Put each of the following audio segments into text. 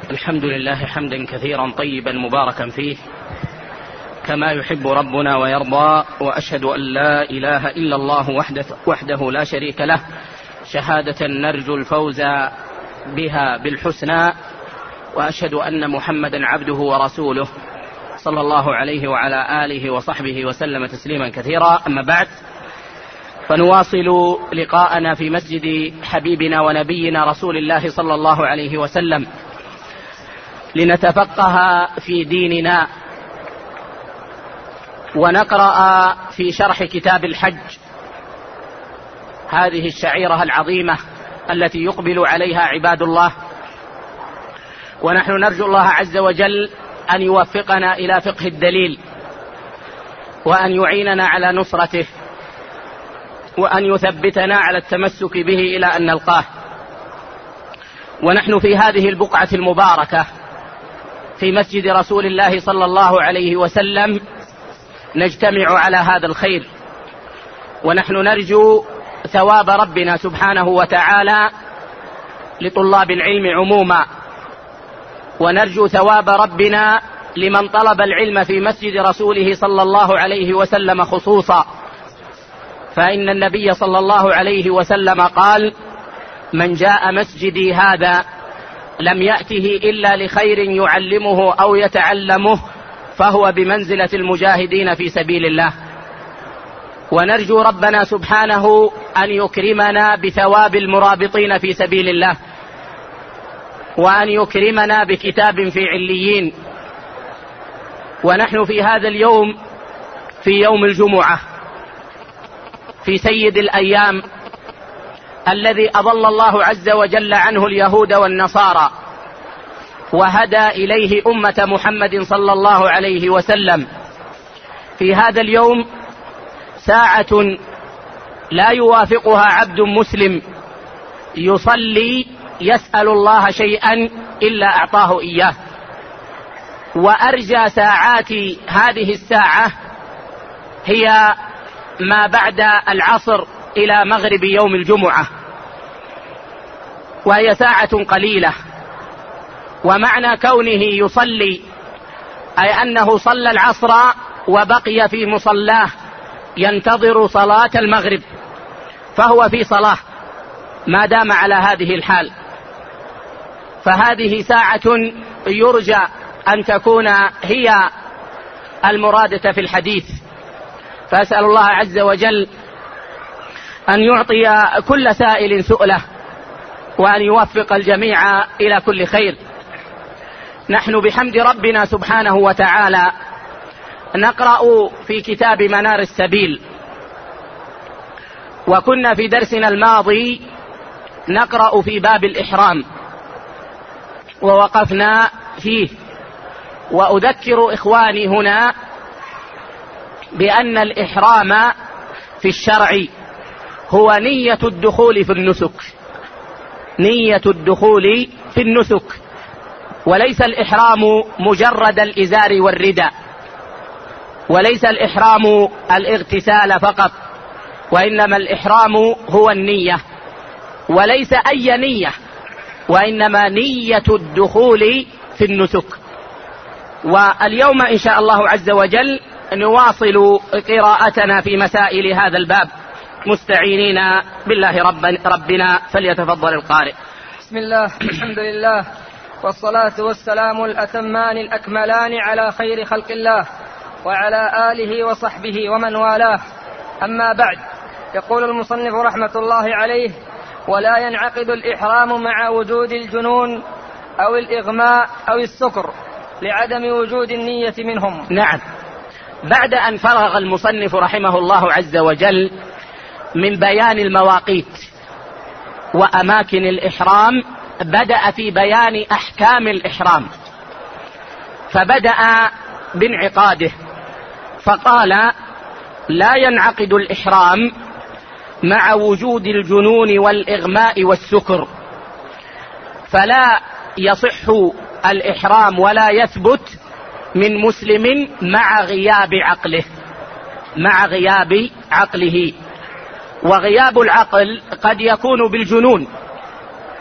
الحمد لله حمدا كثيرا طيبا مباركا فيه كما يحب ربنا ويرضى، وأشهد أن لا إله إلا الله وحده لا شريك له شهادة نرجو الفوز بها بالحسنى، وأشهد أن محمدا عبده ورسوله صلى الله عليه وعلى آله وصحبه وسلم تسليما كثيرا. أما بعد، فنواصل لقاءنا في مسجد حبيبنا ونبينا رسول الله صلى الله عليه وسلم لنتفقه في ديننا ونقرأ في شرح كتاب الحج، هذه الشعيرة العظيمة التي يقبل عليها عباد الله، ونحن نرجو الله عز وجل أن يوفقنا إلى فقه الدليل، وأن يعيننا على نصرته، وأن يثبتنا على التمسك به إلى أن نلقاه. ونحن في هذه البقعة المباركة في مسجد رسول الله صلى الله عليه وسلم نجتمع على هذا الخير، ونحن نرجو ثواب ربنا سبحانه وتعالى لطلاب العلم عموما، ونرجو ثواب ربنا لمن طلب العلم في مسجد رسوله صلى الله عليه وسلم خصوصا، فإن النبي صلى الله عليه وسلم قال: من جاء مسجدي هذا لم يأته إلا لخير يعلمه أو يتعلمه فهو بمنزلة المجاهدين في سبيل الله. ونرجو ربنا سبحانه أن يكرمنا بثواب المرابطين في سبيل الله، وأن يكرمنا بكتاب في عليين. ونحن في هذا اليوم في يوم الجمعة، في سيد الأيام الذي أضل الله عز وجل عنه اليهود والنصارى وهدى إليه أمة محمد صلى الله عليه وسلم. في هذا اليوم ساعة لا يوافقها عبد مسلم يصلي يسأل الله شيئا إلا أعطاه إياه، وأرجى ساعات هذه الساعة هي ما بعد العصر إلى مغرب يوم الجمعة، وهي ساعة قليلة. ومعنى كونه يصلي أي أنه صلى العصر وبقي في مصلاه ينتظر صلاة المغرب، فهو في صلاة ما دام على هذه الحال. فهذه ساعة يرجى أن تكون هي المرادة في الحديث، فأسأل الله عز وجل أن يعطي كل سائل سؤله، وأن يوفق الجميع إلى كل خير. نحن بحمد ربنا سبحانه وتعالى نقرأ في كتاب منار السبيل، وكنا في درسنا الماضي نقرأ في باب الإحرام ووقفنا فيه. وأذكر إخواني هنا بأن الإحرام في الشرع هو نية الدخول في النسك، نية الدخول في النسك، وليس الإحرام مجرد الإزار والرداء، وليس الإحرام الاغتسال فقط، وإنما الإحرام هو النية، وليس أي نية، وإنما نية الدخول في النسك. واليوم إن شاء الله عز وجل نواصل قراءتنا في مسائل هذا الباب مستعينين بالله ربنا، فليتفضل القارئ. بسم الله، الحمد لله، والصلاة والسلام الأتمان الأكملان على خير خلق الله وعلى آله وصحبه ومن والاه. أما بعد، يقول المصنف رحمة الله عليه: ولا ينعقد الإحرام مع وجود الجنون أو الإغماء أو السكر لعدم وجود النية منهم. نعم، بعد أن فرغ المصنف رحمه الله عز وجل من بيان المواقيت وأماكن الإحرام، بدأ في بيان أحكام الإحرام، فبدأ بانعقاده، فقال: لا ينعقد الإحرام مع وجود الجنون والإغماء والسكر، فلا يصح الإحرام ولا يثبت من مسلم مع غياب عقله، مع غياب عقله. وغياب العقل قد يكون بالجنون،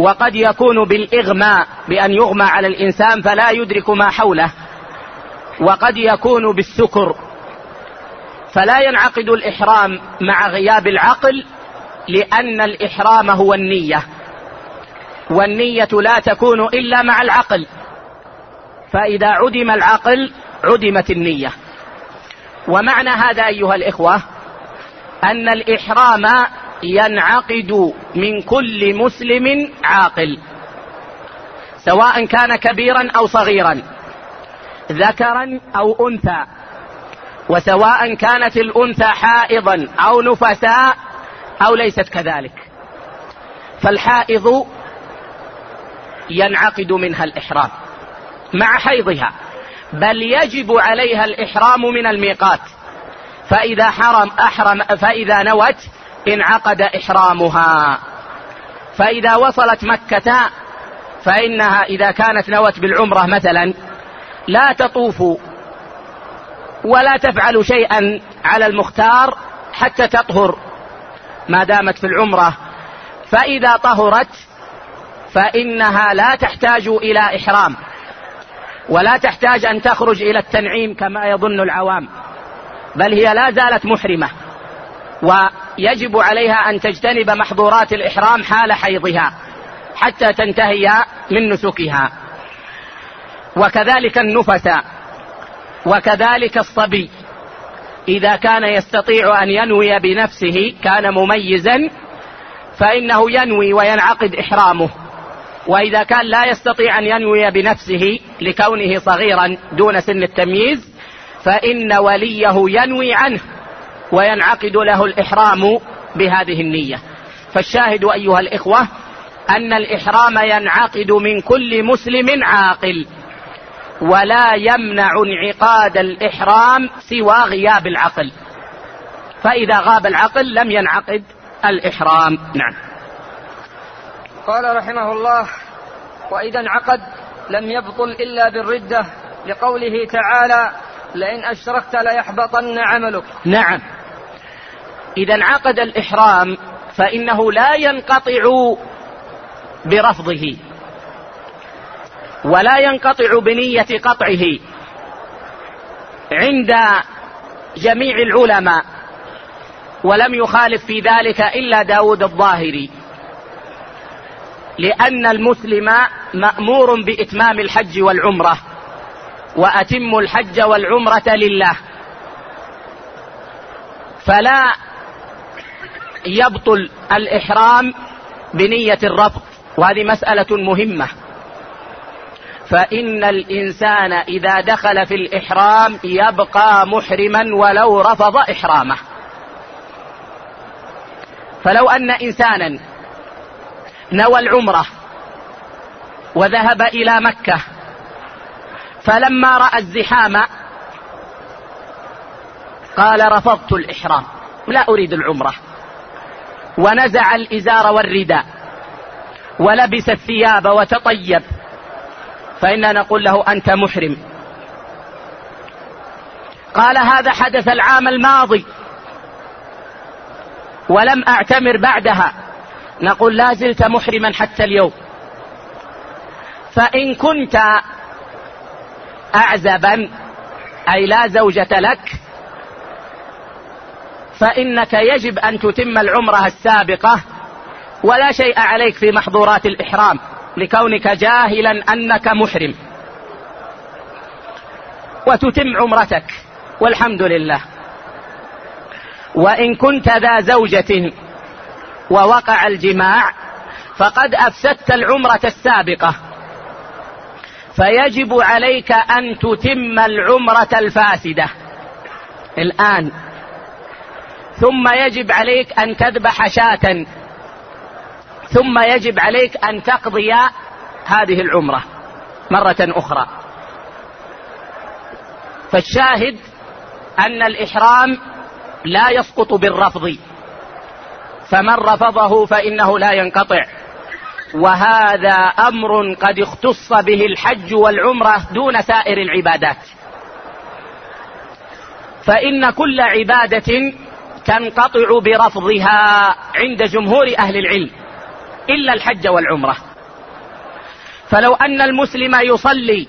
وقد يكون بالإغماء بأن يغمى على الإنسان فلا يدرك ما حوله، وقد يكون بالسكر، فلا ينعقد الإحرام مع غياب العقل، لأن الإحرام هو النية، والنية لا تكون إلا مع العقل، فإذا عدم العقل عدمت النية. ومعنى هذا أيها الإخوة أن الإحرام ينعقد من كل مسلم عاقل، سواء كان كبيرا أو صغيرا، ذكرا أو أنثى، وسواء كانت الأنثى حائضا أو نفساء أو ليست كذلك. فالحائض ينعقد منها الإحرام مع حيضها، بل يجب عليها الإحرام من الميقات، فإذا نوت انعقد إحرامها. فإذا وصلت مكة فإنها إذا كانت نوت بالعمرة مثلا لا تطوف ولا تفعل شيئا على المختار حتى تطهر ما دامت في العمرة، فإذا طهرت فإنها لا تحتاج إلى إحرام، ولا تحتاج أن تخرج إلى التنعيم كما يظن العوام، بل هي لا زالت محرمة، ويجب عليها أن تجتنب محظورات الإحرام حال حيضها حتى تنتهي من نسكها. وكذلك النفساء، وكذلك الصبي إذا كان يستطيع أن ينوي بنفسه كان مميزا فإنه ينوي وينعقد إحرامه، وإذا كان لا يستطيع أن ينوي بنفسه لكونه صغيرا دون سن التمييز فإن وليه ينوي عنه وينعقد له الإحرام بهذه النية. فالشاهد أيها الإخوة أن الإحرام ينعقد من كل مسلم عاقل، ولا يمنع انعقاد الإحرام سوى غياب العقل، فإذا غاب العقل لم ينعقد الإحرام. نعم. قال رحمه الله: وإذا انعقد لم يبطل إلا بالردة، لقوله تعالى: لئن أشركت ليحبطن عملك. نعم، إذا انعقد الإحرام فإنه لا ينقطع برفضه ولا ينقطع بنية قطعه عند جميع العلماء، ولم يخالف في ذلك إلا داود الظاهري، لأن المسلم مأمور بإتمام الحج والعمرة، وأتموا الحج والعمرة لله، فلا يبطل الإحرام بنية الرفض، وهذه مسألة مهمة. فإن الإنسان إذا دخل في الإحرام يبقى محرما ولو رفض إحرامه. فلو أن إنسانا نوى العمرة وذهب إلى مكة، فلما رأى الزحام قال: رفضت الإحرام، لا أريد العمرة، ونزع الإزار والرداء ولبس الثياب وتطيب، فإننا نقول له: أنت محرم. قال: هذا حدث العام الماضي ولم أعتمر بعدها، نقول: لا زلت محرما حتى اليوم. فإن كنت أعزبا أي لا زوجة لك فإنك يجب أن تتم العمرة السابقة، ولا شيء عليك في محظورات الإحرام لكونك جاهلا أنك محرم، وتتم عمرتك والحمد لله. وإن كنت ذا زوجة ووقع الجماع فقد أفسدت العمرة السابقة، فيجب عليك أن تتم العمرة الفاسدة الآن، ثم يجب عليك أن تذبح شاة، ثم يجب عليك أن تقضي هذه العمرة مرة أخرى. فالشاهد أن الإحرام لا يسقط بالرفض، فمن رفضه فإنه لا ينقطع، وهذا أمر قد اختص به الحج والعمرة دون سائر العبادات، فإن كل عبادة تنقطع برفضها عند جمهور أهل العلم إلا الحج والعمرة. فلو أن المسلم يصلي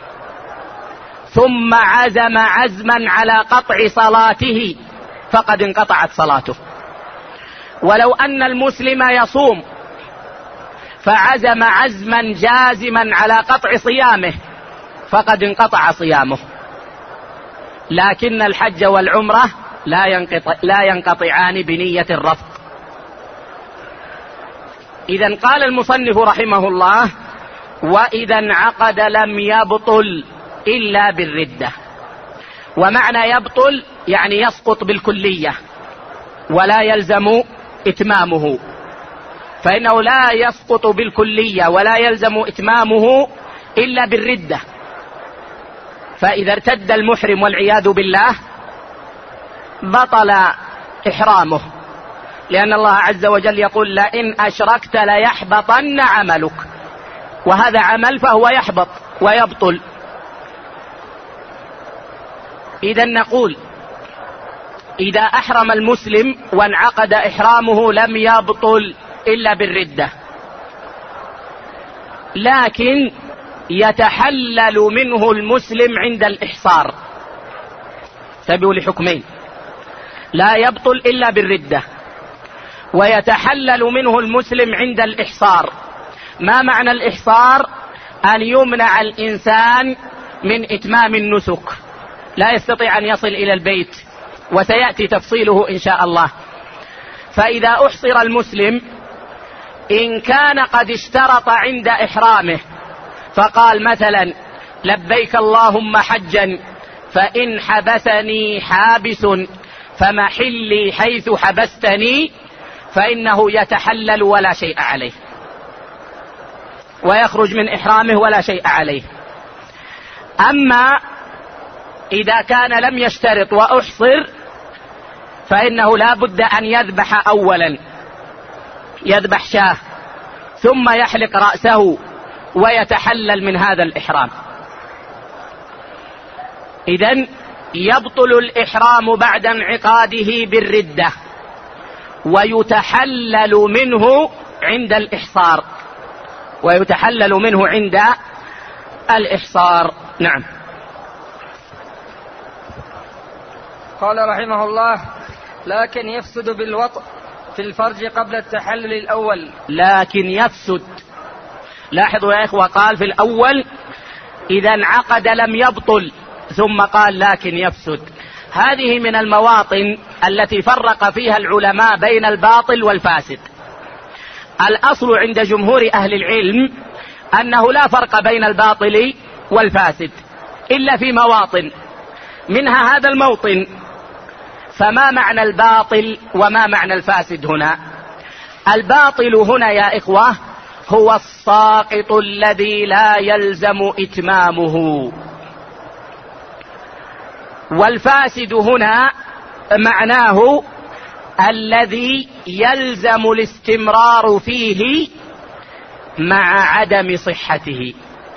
ثم عزم عزما على قطع صلاته فقد انقطعت صلاته. ولو أن المسلم يصوم فعزم عزما جازما على قطع صيامه فقد انقطع صيامه. لكن الحج والعمرة لا ينقطعان بنية الرفض. إذن قال المصنف رحمه الله: وإذا انعقد لم يبطل إلا بالردة. ومعنى يبطل يعني يسقط بالكلية ولا يلزم إتمامه، فإنه لا يسقط بالكلية ولا يلزم إتمامه إلا بالردة. فإذا ارتد المحرم والعياذ بالله بطل إحرامه، لأن الله عز وجل يقول: لئن أشركت ليحبطن عملك، وهذا عمل فهو يحبط ويبطل. إذا نقول: إذا أحرم المسلم وانعقد إحرامه لم يبطل إلا بالردة، لكن يتحلل منه المسلم عند الإحصار. تبعوا لحكمين: لا يبطل إلا بالردة، ويتحلل منه المسلم عند الإحصار. ما معنى الإحصار؟ أن يمنع الإنسان من إتمام النسك، لا يستطيع أن يصل إلى البيت، وسيأتي تفصيله إن شاء الله. فإذا أحصر المسلم إن كان قد اشترط عند إحرامه فقال مثلا: لبيك اللهم حجا، فإن حبسني حابس فمحلي حيث حبستني، فإنه يتحلل ولا شيء عليه، ويخرج من إحرامه ولا شيء عليه. أما إذا كان لم يشترط وأحصر فإنه لا بد أن يذبح أولا، يذبح شاه ثم يحلق رأسه ويتحلل من هذا الإحرام. إذن يبطل الإحرام بعد انعقاده بالردة، ويتحلل منه عند الإحصار، ويتحلل منه عند الإحصار. نعم. قال رحمه الله: لكن يفسد بالوطء في الفرج قبل التحلل الأول. لكن يفسد، لاحظوا يا إخوة، قال في الأول إذا انعقد لم يبطل، ثم قال لكن يفسد. هذه من المواطن التي فرق فيها العلماء بين الباطل والفاسد. الأصل عند جمهور أهل العلم أنه لا فرق بين الباطل والفاسد إلا في مواطن، منها هذا الموطن. فما معنى الباطل وما معنى الفاسد هنا؟ الباطل هنا يا إخوة هو الساقط الذي لا يلزم إتمامه، والفاسد هنا معناه الذي يلزم الاستمرار فيه مع عدم صحته،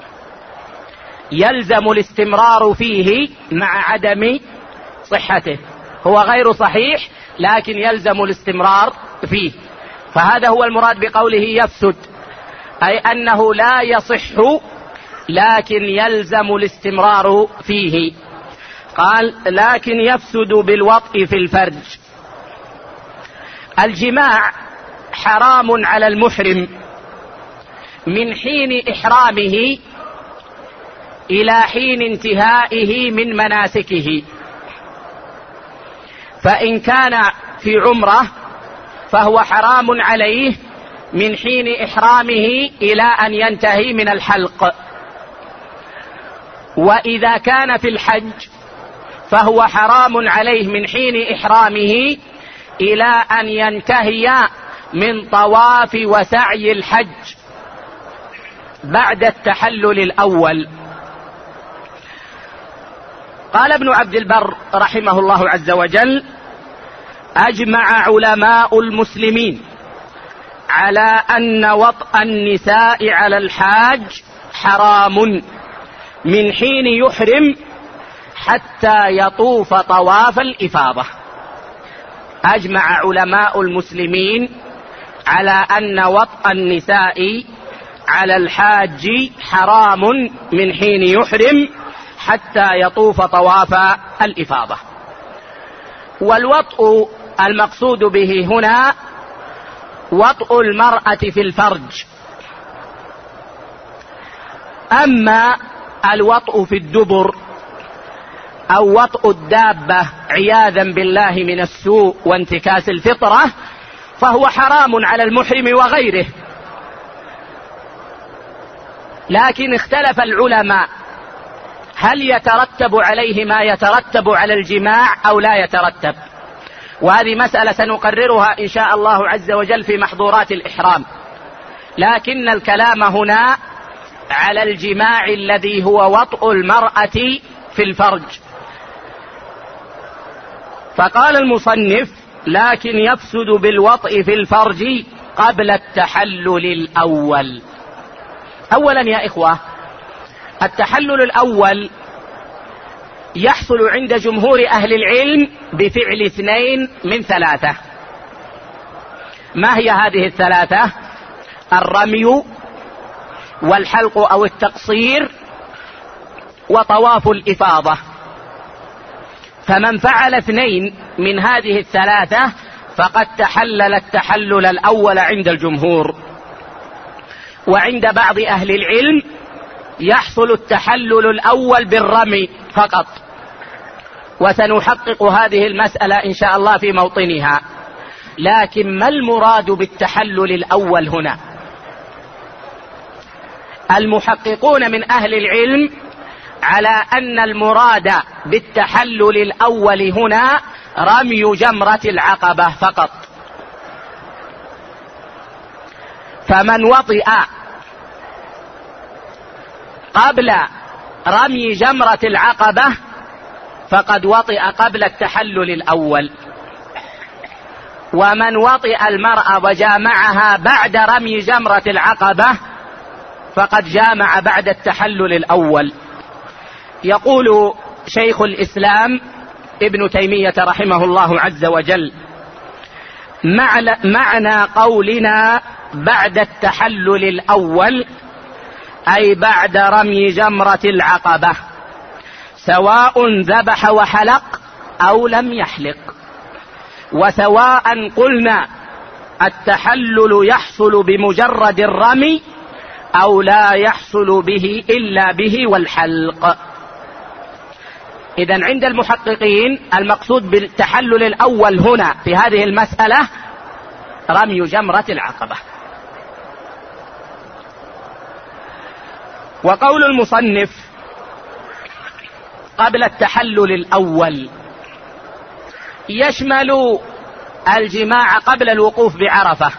يلزم الاستمرار فيه مع عدم صحته. هو غير صحيح لكن يلزم الاستمرار فيه، فهذا هو المراد بقوله يفسد، أي أنه لا يصح لكن يلزم الاستمرار فيه. قال لكن يفسد بالوطء في الفرج. الجماع حرام على المحرم من حين إحرامه إلى حين انتهائه من مناسكه، فإن كان في عمرة فهو حرام عليه من حين إحرامه إلى أن ينتهي من الحلق، وإذا كان في الحج فهو حرام عليه من حين إحرامه إلى أن ينتهي من طواف وسعي الحج بعد التحلل الأول. قال ابن عبد البر رحمه الله عز وجل: أجمع علماء المسلمين على أن وطأ النساء على الحاج حرام من حين يحرم حتى يطوف طواف الإفاضة. أجمع علماء المسلمين على أن وطأ النساء على الحاج حرام من حين يحرم حتى يطوف طواف الإفاضة. والوطء المقصود به هنا وطء المرأة في الفرج. أما الوطء في الدبر أو وطء الدابة عياذا بالله من السوء وانتكاس الفطرة فهو حرام على المحرم وغيره، لكن اختلف العلماء هل يترتب عليه ما يترتب على الجماع أو لا يترتب، وهذه مسألة سنقررها إن شاء الله عز وجل في محظورات الإحرام، لكن الكلام هنا على الجماع الذي هو وطء المرأة في الفرج. فقال المصنف: لكن يفسد بالوطء في الفرج قبل التحلل الأول. أولا يا إخوة، التحلل الأول يحصل عند جمهور أهل العلم بفعل اثنين من ثلاثة. ما هي هذه الثلاثة؟ الرمي والحلق أو التقصير وطواف الإفاضة. فمن فعل اثنين من هذه الثلاثة فقد تحلل التحلل الأول عند الجمهور. وعند بعض أهل العلم يحصل التحلل الأول بالرمي فقط، وسنحقق هذه المسألة إن شاء الله في موطنها. لكن ما المراد بالتحلل الأول هنا؟ المحققون من أهل العلم على أن المراد بالتحلل الأول هنا رمي جمرة العقبة فقط. فمن وطئ قبل رمي جمرة العقبة فقد وطئ قبل التحلل الأول، ومن وطئ المرأة وجامعها بعد رمي جمرة العقبة فقد جامع بعد التحلل الأول. يقول شيخ الإسلام ابن تيمية رحمه الله عز وجل: معنى قولنا بعد التحلل الأول أي بعد رمي جمرة العقبة، سواء ذبح وحلق أو لم يحلق، وسواء قلنا التحلل يحصل بمجرد الرمي أو لا يحصل به إلا به والحلق. إذن عند المحققين المقصود بالتحلل الأول هنا في هذه المسألة رمي جمرة العقبة. وقول المصنف قبل التحلل الأول يشمل الجماع قبل الوقوف بعرفة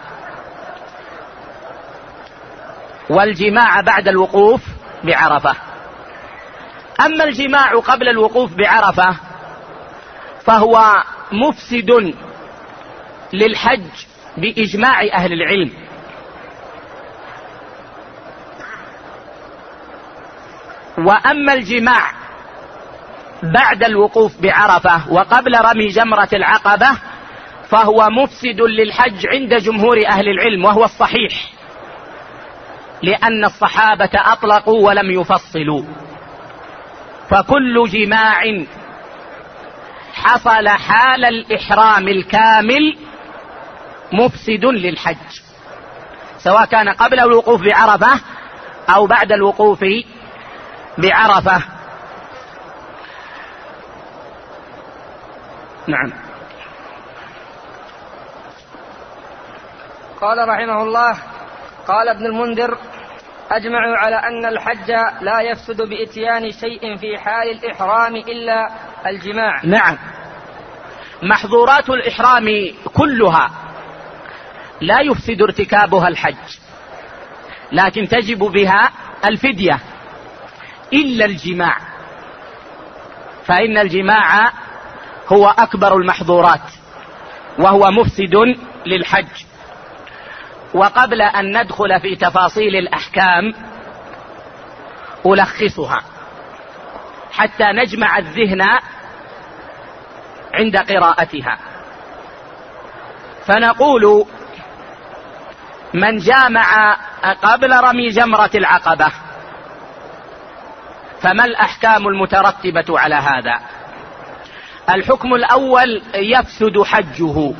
والجماع بعد الوقوف بعرفة. أما الجماع قبل الوقوف بعرفة فهو مفسد للحج بإجماع أهل العلم، وأما الجماع بعد الوقوف بعرفة وقبل رمي جمرة العقبة فهو مفسد للحج عند جمهور أهل العلم، وهو الصحيح، لأن الصحابة أطلقوا ولم يفصلوا. فكل جماع حصل حال الإحرام الكامل مفسد للحج، سواء كان قبل الوقوف بعرفة أو بعد الوقوف بعرفة. نعم. قال رحمه الله: قال ابن المنذر: أجمعوا على أن الحج لا يفسد بإتيان شيء في حال الإحرام إلا الجماع. نعم، محظورات الإحرام كلها لا يفسد ارتكابها الحج، لكن تجب بها الفدية إلا الجماع، فإن الجماع هو أكبر المحظورات وهو مفسد للحج. وقبل أن ندخل في تفاصيل الأحكام ألخصها حتى نجمع الذهن عند قراءتها. فنقول: من جامع قبل رمي جمرة العقبة، فما الأحكام المترتبة على هذا؟ الحكم الأول: يفسد حجه.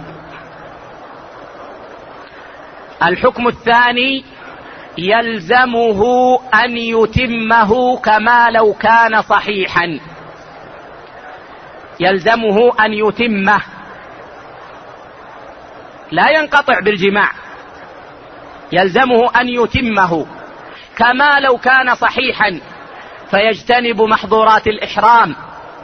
الحكم الثاني: يلزمه أن يتمه كما لو كان صحيحا. يلزمه أن يتمه، لا ينقطع بالجماع، يلزمه أن يتمه كما لو كان صحيحا، فيجتنب محظورات الإحرام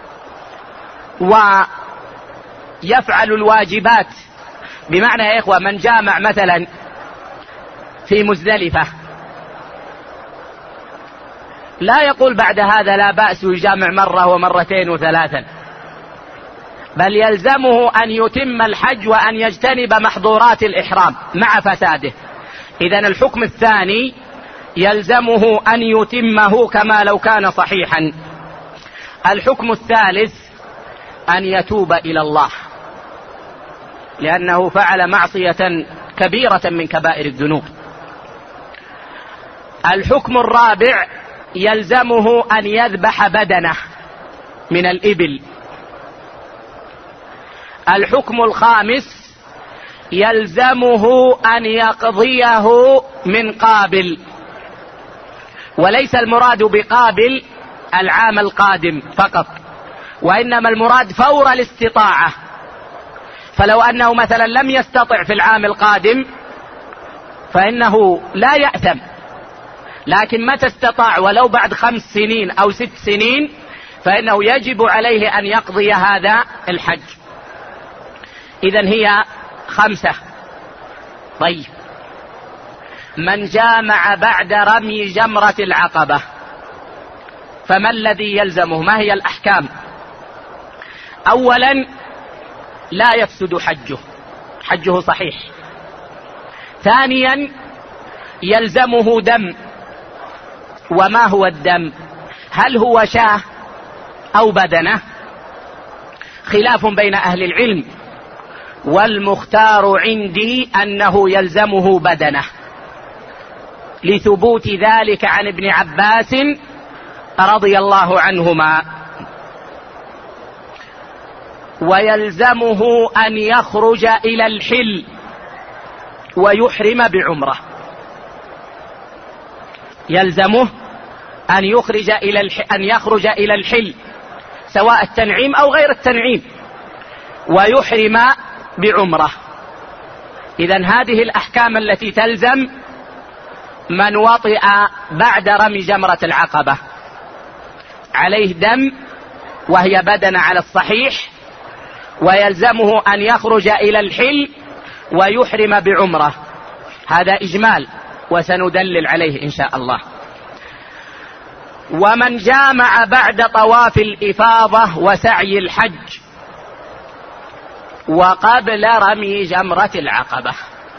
ويفعل الواجبات. بمعنى يا إخوة، من جامع مثلا في مزدلفة لا يقول بعد هذا لا بأس يجامع مرة ومرتين وثلاثا، بل يلزمه أن يتم الحج وأن يجتنب محظورات الإحرام مع فساده. إذن الحكم الثاني: يلزمه أن يتمه كما لو كان صحيحا. الحكم الثالث: أن يتوب إلى الله، لأنه فعل معصية كبيرة من كبائر الذنوب. الحكم الرابع: يلزمه أن يذبح بدنه من الإبل. الحكم الخامس: يلزمه أن يقضيه من قابل، وليس المراد بقابل العام القادم فقط، وإنما المراد فور الاستطاعة. فلو أنه مثلا لم يستطع في العام القادم فإنه لا يأثم، لكن متى استطاع ولو بعد 5 سنين أو 6 سنين فإنه يجب عليه أن يقضي هذا الحج. إذن هي 5. طيب، من جامع بعد رمي جمرة العقبة فما الذي يلزمه؟ ما هي الأحكام؟ أولا: لا يفسد حجه، حجه صحيح. ثانيا: يلزمه دم. وما هو الدم؟ هل هو شاة أو بدنة؟ خلاف بين أهل العلم، والمختار عندي أنه يلزمه بدنه، لثبوت ذلك عن ابن عباس رضي الله عنهما. ويلزمه أن يخرج إلى الحل ويحرم بعمرة. يلزمه أن يخرج إلى الحل، سواء التنعيم أو غير التنعيم، ويحرم بعمرة. إذن هذه الأحكام التي تلزم من وطئ بعد رمي جمرة العقبة: عليه دم وهي بدنة على الصحيح، ويلزمه أن يخرج إلى الحل ويحرم بعمرة. هذا إجمال وسندلل عليه إن شاء الله. ومن جامع بعد طواف الإفاضة وسعي الحج وقبل رمي جمرة العقبة: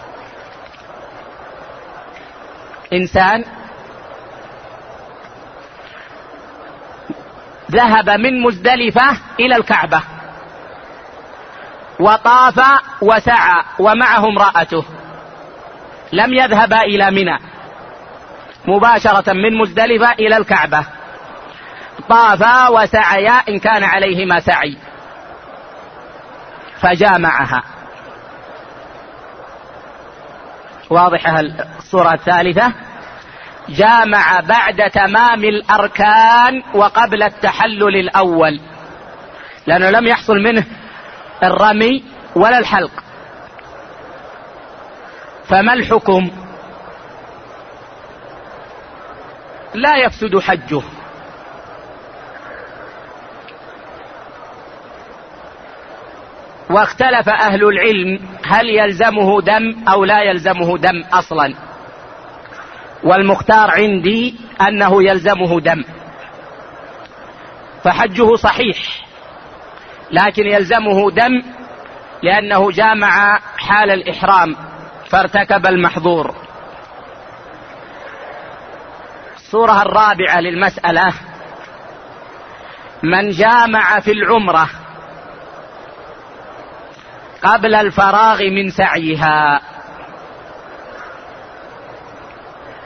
إنسان ذهب من مزدلفة إلى الكعبة وطاف وسعى ومعه امرأته، لم يذهب إلى منى، مباشرة من مزدلفة إلى الكعبة، طافا وسعيا إن كان عليهما سعي، فجامعها. واضحة الصورة الثالثة: جامع بعد تمام الأركان وقبل التحلل الأول، لأنه لم يحصل منه الرمي ولا الحلق. فما الحكم؟ لا يفسد حجه. واختلف أهل العلم هل يلزمه دم أو لا يلزمه دم أصلا، والمختار عندي أنه يلزمه دم، فحجه صحيح، لكن يلزمه دم لأنه جامع حال الإحرام فارتكب المحظور. الصورة الرابعة للمسألة: من جامع في العمرة قبل الفراغ من سعيها.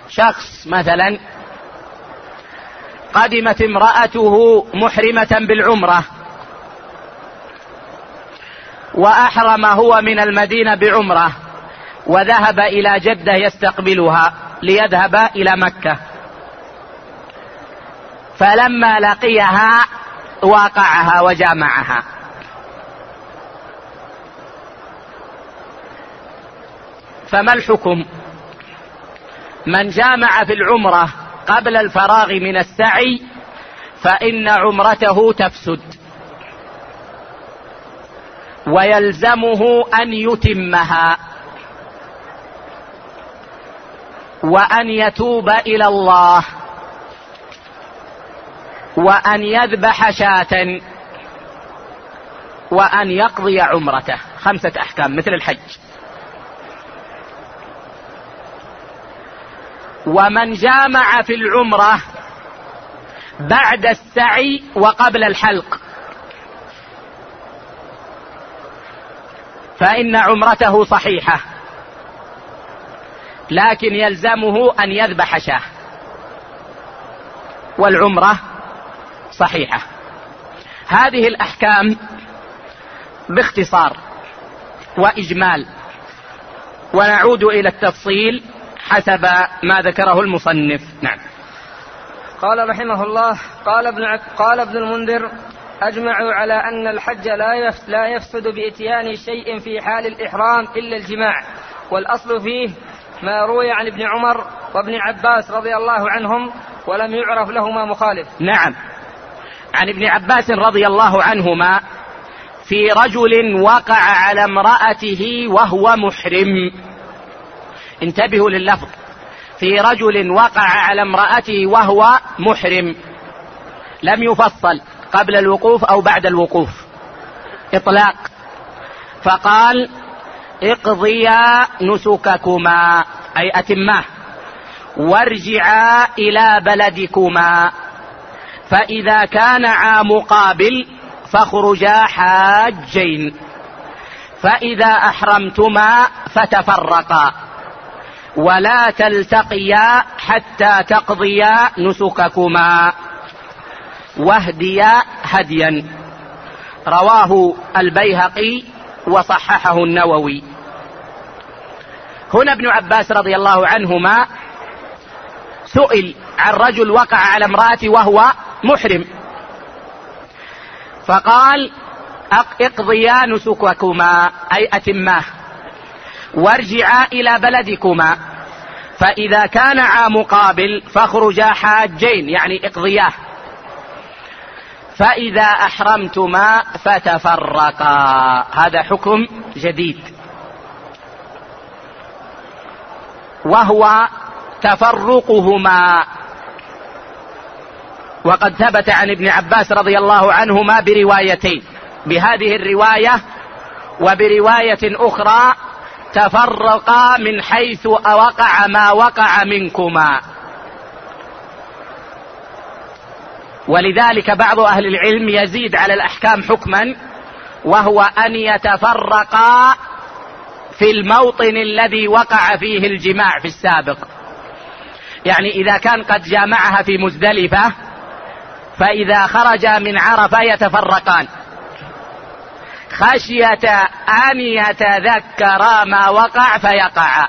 شخص مثلا قدمت امرأته محرمة بالعمرة وأحرم هو من المدينة بعمرة وذهب إلى جدة يستقبلها ليذهب إلى مكة، فلما لقيها واقعها وجامعها، فما الحكم؟ من جامع في العمرة قبل الفراغ من السعي فإن عمرته تفسد ويلزمه أن يتمها وأن يتوب إلى الله وأن يذبح شاة وأن يقضي عمرته. 5 أحكام مثل الحج. ومن جامع في العمرة بعد السعي وقبل الحلق فإن عمرته صحيحة، لكن يلزمه أن يذبح شاة والعمرة صحيحة. هذه الأحكام باختصار وإجمال، ونعود إلى التفصيل حسب ما ذكره المصنف. نعم. قال رحمه الله: قال ابن المنذر: أجمعوا على أن الحج لا يفسد بإتيان شيء في حال الإحرام إلا الجماع، والأصل فيه ما روي عن ابن عمر وابن عباس رضي الله عنهم ولم يعرف لهما مخالف. نعم، عن ابن عباس رضي الله عنهما في رجل وقع على امرأته وهو محرم. انتبهوا لللفظ، في رجل وقع على امرأته وهو محرم، لم يفصل قبل الوقوف أو بعد الوقوف، إطلاق. فقال: اقضيا نسككما، أي أتماه، وارجعا إلى بلدكما، فإذا كان عام قابل فاخرجا حاجين، فإذا أحرمتما فتفرقا ولا تلتقيا حتى تقضيا نسككما واهديا هديا. رواه البيهقي وصححه النووي. هنا ابن عباس رضي الله عنهما سئل عن رجل وقع على امرأته وهو محرم، فقال: اقضيا نسككما، أي أتماه، وارجعا إلى بلدكما، فإذا كان عام قابل فاخرجا حاجين، يعني اقضياه، فإذا أحرمتما فتفرقا. هذا حكم جديد، وهو تفرقهما، وقد ثبت عن ابن عباس رضي الله عنهما بروايتين، بهذه الرواية وبرواية أخرى: تفرقا من حيث وقع ما وقع منكما. ولذلك بعض أهل العلم يزيد على الأحكام حكما، وهو أن يتفرقا في الموطن الذي وقع فيه الجماع في السابق. يعني إذا كان قد جامعها في مزدلفة، فإذا خرج من عرفة يتفرقان خشية أن يتذكر ما وقع فيقع.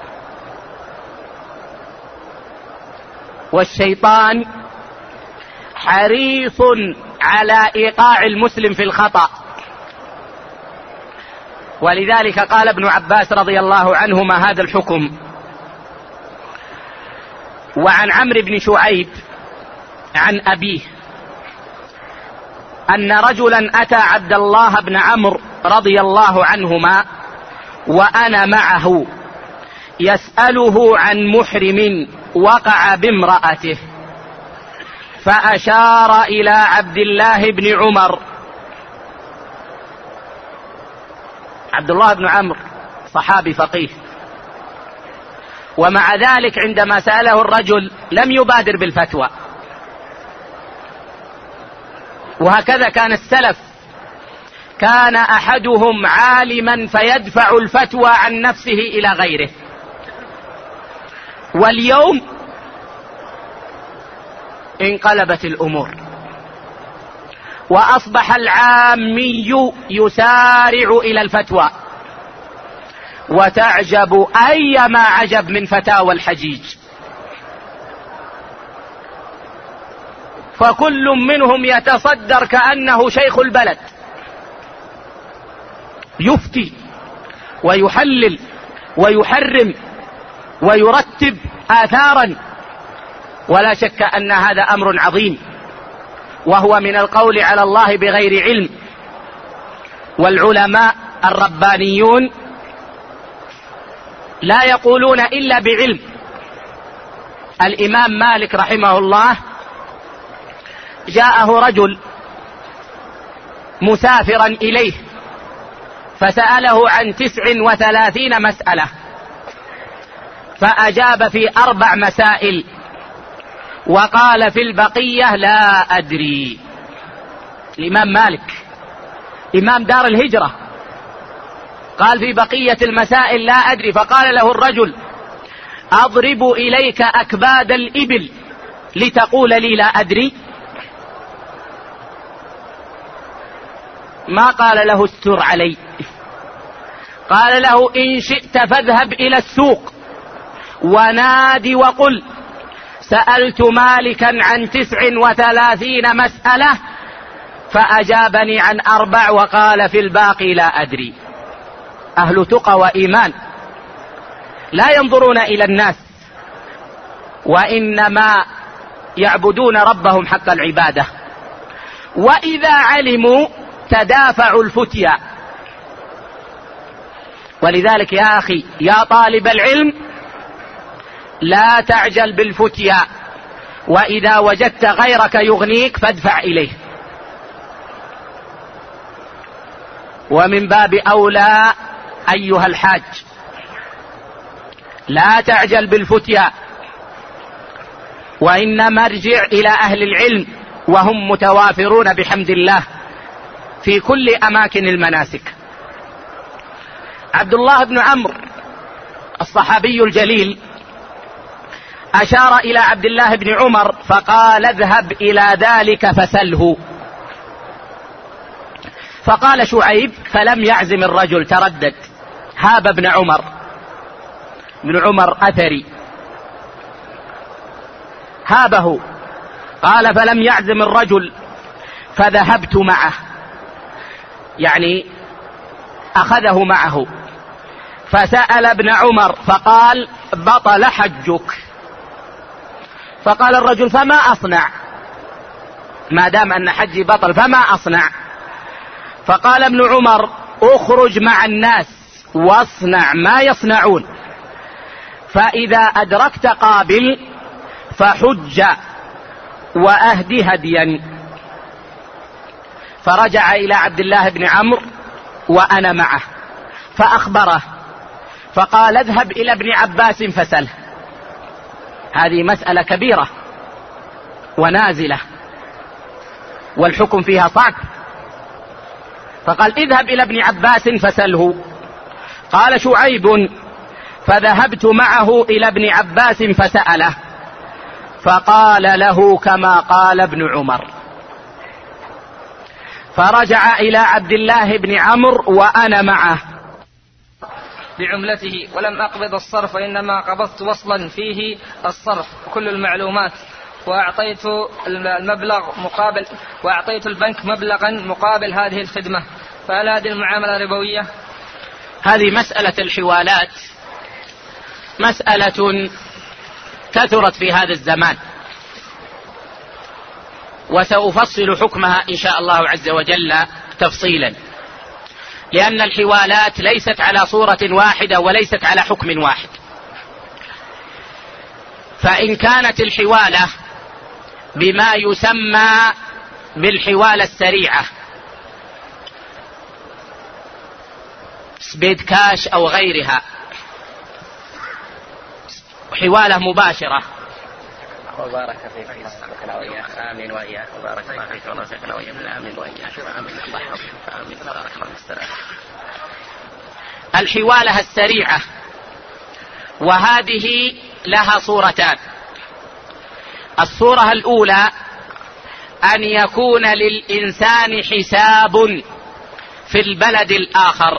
والشيطان حريص على إيقاع المسلم في الخطأ، ولذلك قال ابن عباس رضي الله عنهما هذا الحكم. وعن عمرو بن شعيب عن أبيه أن رجلا أتى عبد الله بن عمرو رضي الله عنهما وأنا معه يسأله عن محرم وقع بامرأته، فأشار إلى عبد الله بن عمر. عبد الله بن عمرو صحابي فقيه، ومع ذلك عندما سأله الرجل لم يبادر بالفتوى. وهكذا كان السلف، كان أحدهم عالما فيدفع الفتوى عن نفسه إلى غيره، واليوم انقلبت الأمور، وأصبح العامي يسارع إلى الفتوى، وتعجب أيما عجب من فتاوى الحجيج، فكل منهم يتصدر كأنه شيخ البلد، يفتي ويحلل ويحرم ويرتب آثارا، ولا شك أن هذا أمر عظيم، وهو من القول على الله بغير علم. والعلماء الربانيون لا يقولون إلا بعلم. الإمام مالك رحمه الله جاءه رجل مسافرا إليه فسأله عن 39 مسألة، فأجاب في 4 مسائل، وقال في البقية لا أدري. الإمام مالك إمام دار الهجرة قال في بقية المسائل لا أدري، فقال له الرجل أضرب إليك أكباد الإبل لتقول لي لا أدري؟ ما قال له استر علي، قال له إن شئت فاذهب إلى السوق ونادي وقل سألت مالكا عن 39 مسألة فأجابني عن 4 وقال في الباقي لا أدري. أهل تقى وإيمان لا ينظرون إلى الناس، وإنما يعبدون ربهم حق العبادة، وإذا علموا تدافعوا الفتيا. ولذلك يا أخي يا طالب العلم لا تعجل بالفتيا، وإذا وجدت غيرك يغنيك فادفع إليه. ومن باب أولى أيها الحاج لا تعجل بالفتيا، وإنما ارجع إلى أهل العلم وهم متوافرون بحمد الله في كل أماكن المناسك. عبد الله بن عمرو الصحابي الجليل أشار إلى عبد الله بن عمر فقال اذهب إلى ذلك فسله، فقال شعيب فلم يعزم الرجل، تردد، هاب ابن عمر. ابن عمر أثري، هابه، قال فلم يعزم الرجل فذهبت معه، يعني أخذه معه، فسأل ابن عمر فقال بطل حجك. فقال الرجل فما أصنع ما دام أن حجي بطل، فما أصنع؟ فقال ابن عمر اخرج مع الناس واصنع ما يصنعون، فإذا أدركت قابل فحج وأهد هديا. فرجع إلى عبد الله بن عمرو وأنا معه فأخبره، فقال اذهب إلى ابن عباس فسله. هذه مسألة كبيرة ونازلة والحكم فيها صعب، فقال اذهب إلى ابن عباس فسله. قال شعيب فذهبت معه إلى ابن عباس فسأله، فقال له كما قال ابن عمر. فرجع إلى عبد الله بن عمرو وأنا معه بعملته ولم أقبض الصرف، وإنما قبضت وصلا فيه الصرف كل المعلومات، وأعطيت البنك مبلغا مقابل هذه الخدمة، فهل هذه المعاملة ربوية؟ هذه مسألة الحوالات مسألة كثرت في هذا الزمان، وسأفصل حكمها إن شاء الله عز وجل تفصيلا، لأن الحوالات ليست على صورة واحدة وليست على حكم واحد. فإن كانت الحوالة بما يسمى بالحوالة السريعة، سبيد كاش أو غيرها، حوالة مباشرة، وبارك فيك آمين وإياك، وبارك الله فيك ورزقنا وإياك، آمين وإياك، آمين الله يحفظك، آمين بارك الله فيك. الحوالة السريعة، وهذه لها صورتان. الصورة الأولى أن يكون للإنسان حساب في البلد الآخر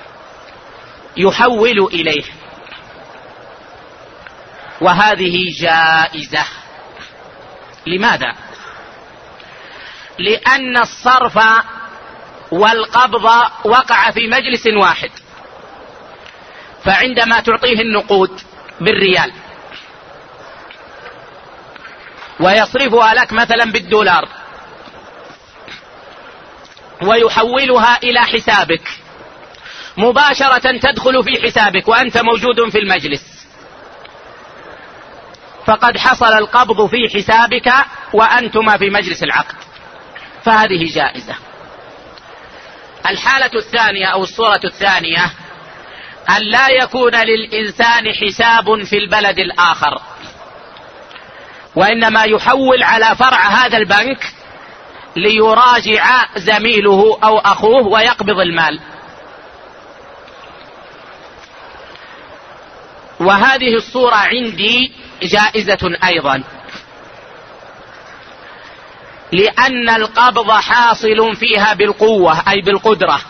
يحول إليه، وهذه جائزة. لماذا؟ لأن الصرف والقبض وقع في مجلس واحد، فعندما تعطيه النقود بالريال ويصرفها لك مثلا بالدولار ويحولها إلى حسابك مباشرة، تدخل في حسابك وأنت موجود في المجلس، فقد حصل القبض في حسابك وأنتما في مجلس العقد، فهذه جائزة. الحالة الثانية أو الصورة الثانية أن لا يكون للإنسان حساب في البلد الآخر، وإنما يحول على فرع هذا البنك ليراجع زميله أو أخوه ويقبض المال. وهذه الصورة عندي جائزة أيضا، لأن القبض حاصل فيها بالقوة أي بالقدرة،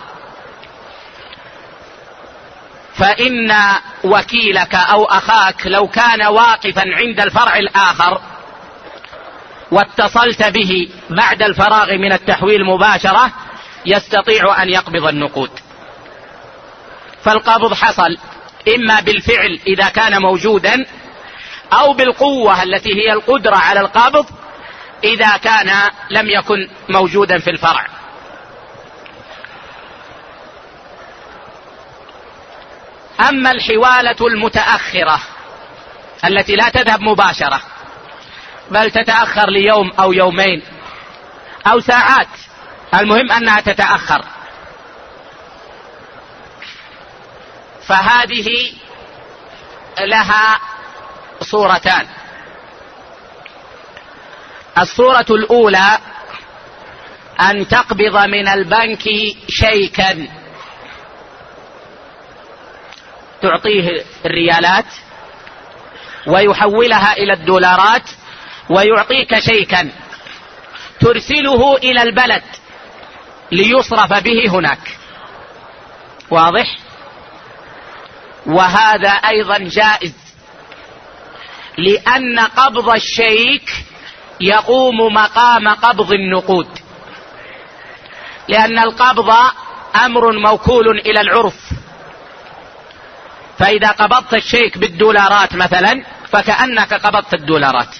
فإن وكيلك أو أخاك لو كان واقفا عند الفرع الآخر واتصلت به بعد الفراغ من التحويل مباشرة يستطيع أن يقبض النقود. فالقبض حصل إما بالفعل إذا كان موجودا، أو بالقوة التي هي القدرة على القبض إذا كان لم يكن موجودا في الفرع. أما الحوالة المتأخرة التي لا تذهب مباشرة بل تتأخر ليوم أو يومين أو ساعات، المهم أنها تتأخر، فهذه لها صورتان. الصورة الأولى أن تقبض من البنك شيكا، تعطيه الريالات ويحولها إلى الدولارات ويعطيك شيكا ترسله إلى البلد ليصرف به هناك. واضح؟ وهذا أيضا جائز، لأن قبض الشيك يقوم مقام قبض النقود، لأن القبض أمر موكول إلى العرف، فإذا قبضت الشيك بالدولارات مثلا فكأنك قبضت الدولارات،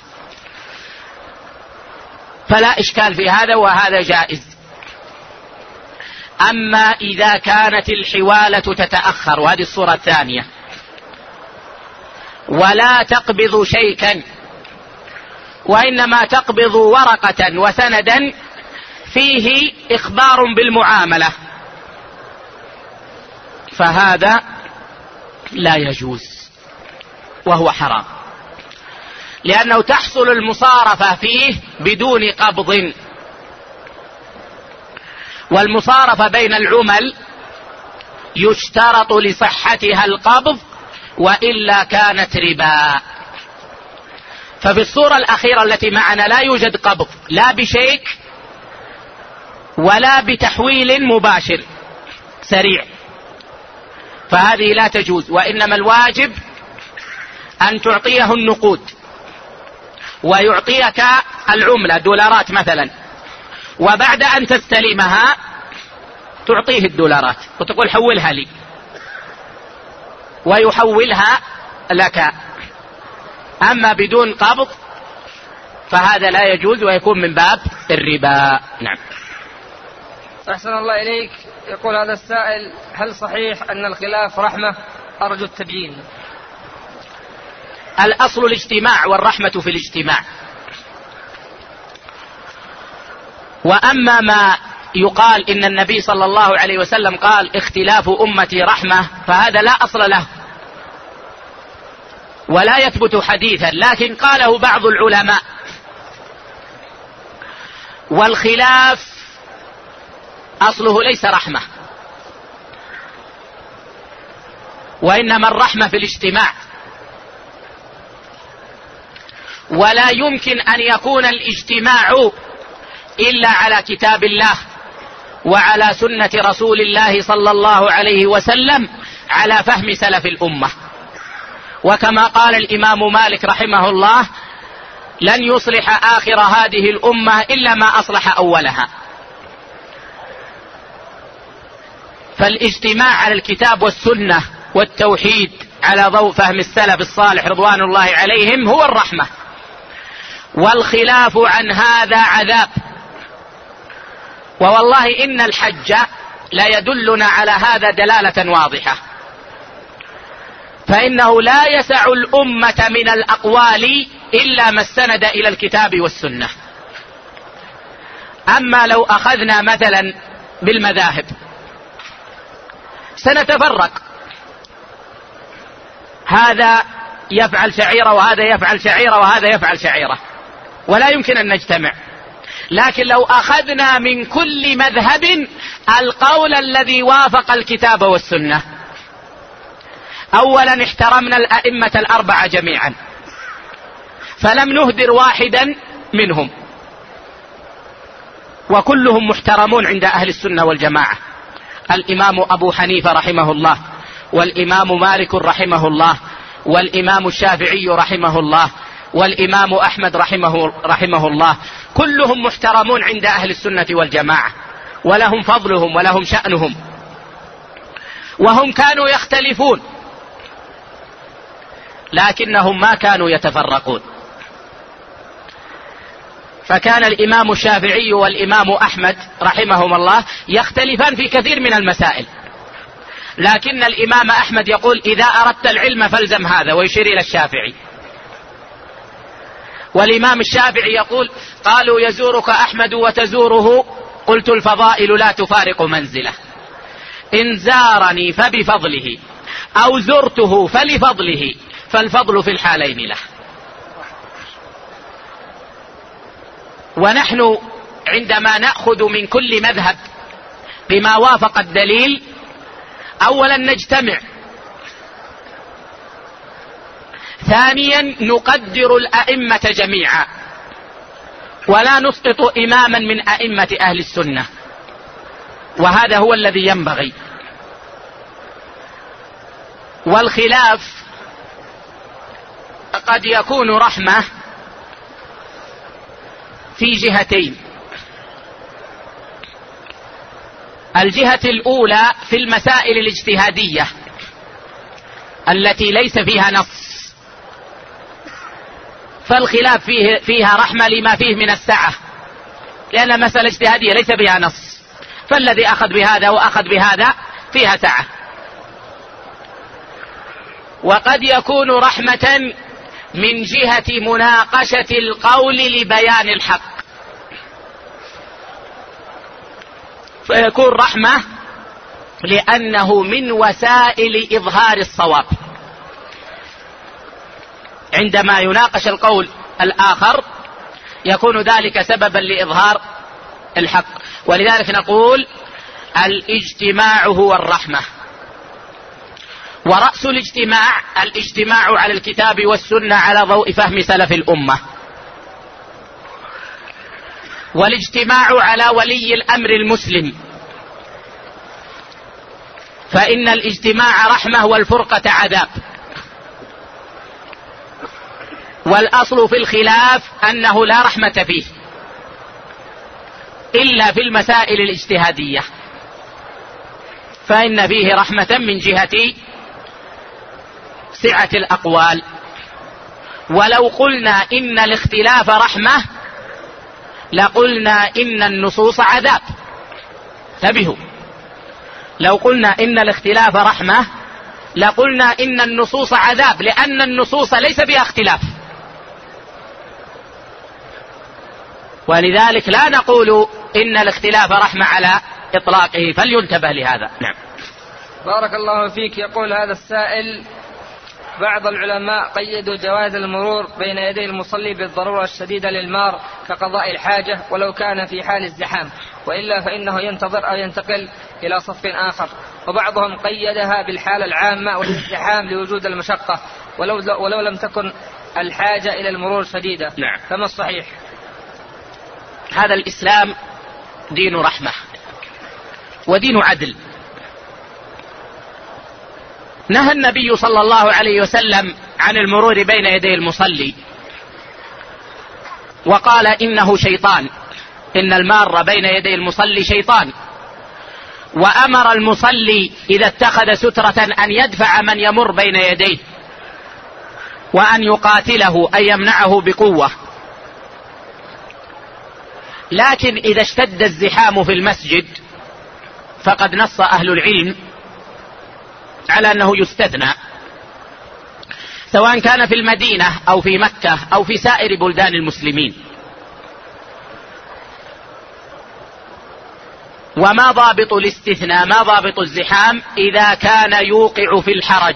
فلا إشكال في هذا وهذا جائز. أما إذا كانت الحوالة تتأخر، وهذه الصورة الثانية، ولا تقبض شيكا وإنما تقبض ورقة وسندا فيه إخبار بالمعاملة، فهذا لا يجوز وهو حرام، لأنه تحصل المصارفة فيه بدون قبض، والمصارفة بين العمل يشترط لصحتها القبض وإلا كانت ربا. ففي الصورة الأخيرة التي معنا لا يوجد قبض لا بشيك ولا بتحويل مباشر سريع، فهذه لا تجوز، وإنما الواجب أن تعطيه النقود ويعطيك العملة دولارات مثلا، وبعد أن تستلمها تعطيه الدولارات وتقول حولها لي ويحولها لك. أما بدون قبض فهذا لا يجوز ويكون من باب الربا. نعم. أحسن الله إليك. يقول هذا السائل: هل صحيح أن الخلاف رحمة؟ أرجو التبيين. الأصل الاجتماع والرحمة في الاجتماع، وأما ما يقال إن النبي صلى الله عليه وسلم قال اختلاف أمتي رحمة، فهذا لا أصل له ولا يثبت حديثا، لكن قاله بعض العلماء. والخلاف أصله ليس رحمة، وإنما الرحمة في الاجتماع، ولا يمكن أن يكون الاجتماع إلا على كتاب الله وعلى سنة رسول الله صلى الله عليه وسلم على فهم سلف الأمة. وكما قال الإمام مالك رحمه الله: لن يصلح آخر هذه الأمة إلا ما أصلح أولها. فالاجتماع على الكتاب والسنة والتوحيد على ضوء فهم السلف الصالح رضوان الله عليهم هو الرحمة، والخلاف عن هذا عذاب. ووالله إن الحج لا يدلنا على هذا دلالة واضحة، فإنه لا يسع الأمة من الأقوال إلا ما استند إلى الكتاب والسنة. أما لو أخذنا مثلا بالمذاهب سنتفرق، هذا يفعل شعيرة وهذا يفعل شعيرة وهذا يفعل شعيرة، ولا يمكن أن نجتمع. لكن لو أخذنا من كل مذهب القول الذي وافق الكتاب والسنة، أولا احترمنا الأئمة الأربعة جميعا فلم نهدر واحدا منهم، وكلهم محترمون عند أهل السنة والجماعة: الإمام أبو حنيفة رحمه الله، والإمام مالك رحمه الله، والإمام الشافعي رحمه الله، والإمام أحمد رحمه الله، كلهم محترمون عند أهل السنة والجماعة، ولهم فضلهم ولهم شأنهم. وهم كانوا يختلفون لكنهم ما كانوا يتفرقون. فكان الإمام الشافعي والإمام أحمد رحمهم الله يختلفان في كثير من المسائل، لكن الإمام أحمد يقول: إذا أردت العلم فالزم هذا، ويشير إلى الشافعي. والإمام الشافعي يقول: قالوا يزورك أحمد وتزوره، قلت الفضائل لا تفارق منزله، إن زارني فبفضله أو زرته فلفضله، فالفضل في الحالين له. ونحن عندما نأخذ من كل مذهب بما وافق الدليل، أولا نجتمع، ثانيا نقدر الأئمة جميعا ولا نسقط إماما من أئمة أهل السنة، وهذا هو الذي ينبغي. والخلاف قد يكون رحمة في جهتين: الجهة الأولى في المسائل الاجتهادية التي ليس فيها نص، فالخلاف فيها رحمة لما فيه من السعة، لأن مسألة اجتهادية ليس فيها نص، فالذي أخذ بهذا وأخذ بهذا فيها سعة. وقد يكون رحمة من جهة مناقشة القول لبيان الحق، فيكون رحمة لأنه من وسائل إظهار الصواب. عندما يناقش القول الآخر يكون ذلك سببا لإظهار الحق، ولذلك نقول الاجتماع هو الرحمة. ورأس الاجتماع على الكتاب والسنة على ضوء فهم سلف الأمة، والاجتماع على ولي الأمر المسلم، فإن الاجتماع رحمة والفرقة عذاب. والأصل في الخلاف أنه لا رحمة فيه إلا في المسائل الاجتهادية، فإن فيه رحمة من جهة سعة الأقوال. ولو قلنا إن الاختلاف رحمة لقلنا إن النصوص عذاب. انتبهوا، لو قلنا إن الاختلاف رحمة لقلنا إن النصوص عذاب، لأن النصوص ليس فيها اختلاف، ولذلك لا نقول إن الاختلاف رحمة على إطلاقه، فلينتبه لهذا. نعم. بارك الله فيك. يقول هذا السائل: بعض العلماء قيدوا جواز المرور بين يدي المصلي بالضرورة الشديدة للمار كقضاء الحاجة ولو كان في حال الزحام، وإلا فإنه ينتظر أو ينتقل إلى صف آخر. وبعضهم قيدها بالحالة العامة والازدحام لوجود المشقة، ولو لم تكن الحاجة إلى المرور شديدة. نعم. فما الصحيح؟ هذا الإسلام دين رحمة ودين عدل. نهى النبي صلى الله عليه وسلم عن المرور بين يدي المصلي وقال إنه شيطان، إن المار بين يدي المصلي شيطان، وأمر المصلي إذا اتخذ سترة أن يدفع من يمر بين يديه وأن يقاتله أي يمنعه بقوة. لكن إذا اشتد الزحام في المسجد فقد نص أهل العلم على أنه يستثنى، سواء كان في المدينة أو في مكة أو في سائر بلدان المسلمين. وما ضابط الاستثناء، ما ضابط الزحام؟ إذا كان يوقع في الحرج،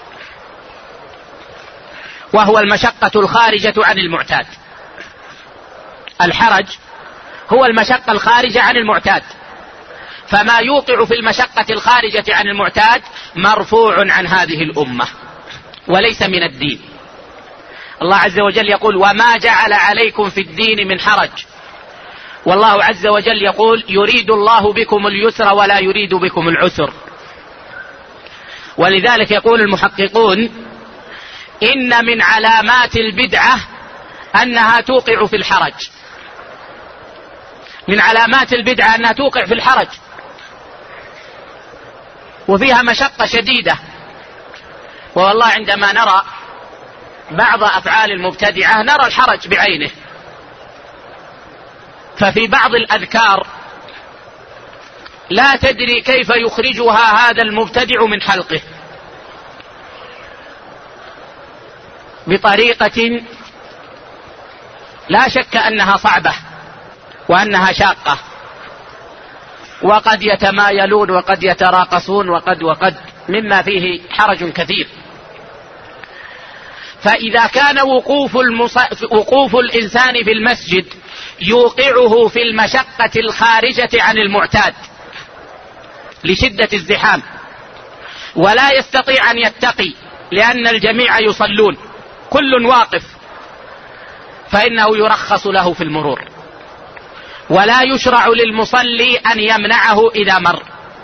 وهو المشقة الخارجة عن المعتاد. الحرج هو المشقة الخارجة عن المعتاد، فما يوقع في المشقة الخارجة عن المعتاد مرفوع عن هذه الأمة وليس من الدين. الله عز وجل يقول وما جعل عليكم في الدين من حرج، والله عز وجل يقول يريد الله بكم اليسر ولا يريد بكم العسر. ولذلك يقول المحققون إن من علامات البدعة أنها توقع في الحرج، من علامات البدعة أنها توقع في الحرج وفيها مشقة شديدة. والله عندما نرى بعض أفعال المبتدعة نرى الحرج بعينه. ففي بعض الأذكار لا تدري كيف يخرجها هذا المبتدع من حلقه بطريقة لا شك أنها صعبة وأنها شاقة، وقد يتمايلون وقد يتراقصون وقد مما فيه حرج كثير. فإذا كان وقوف الإنسان في المسجد يوقعه في المشقة الخارجة عن المعتاد لشدة الزحام ولا يستطيع أن يتقي لأن الجميع يصلون كل واقف، فإنه يرخص له في المرور، ولا يشرع للمصلي أن يمنعه إذا مر.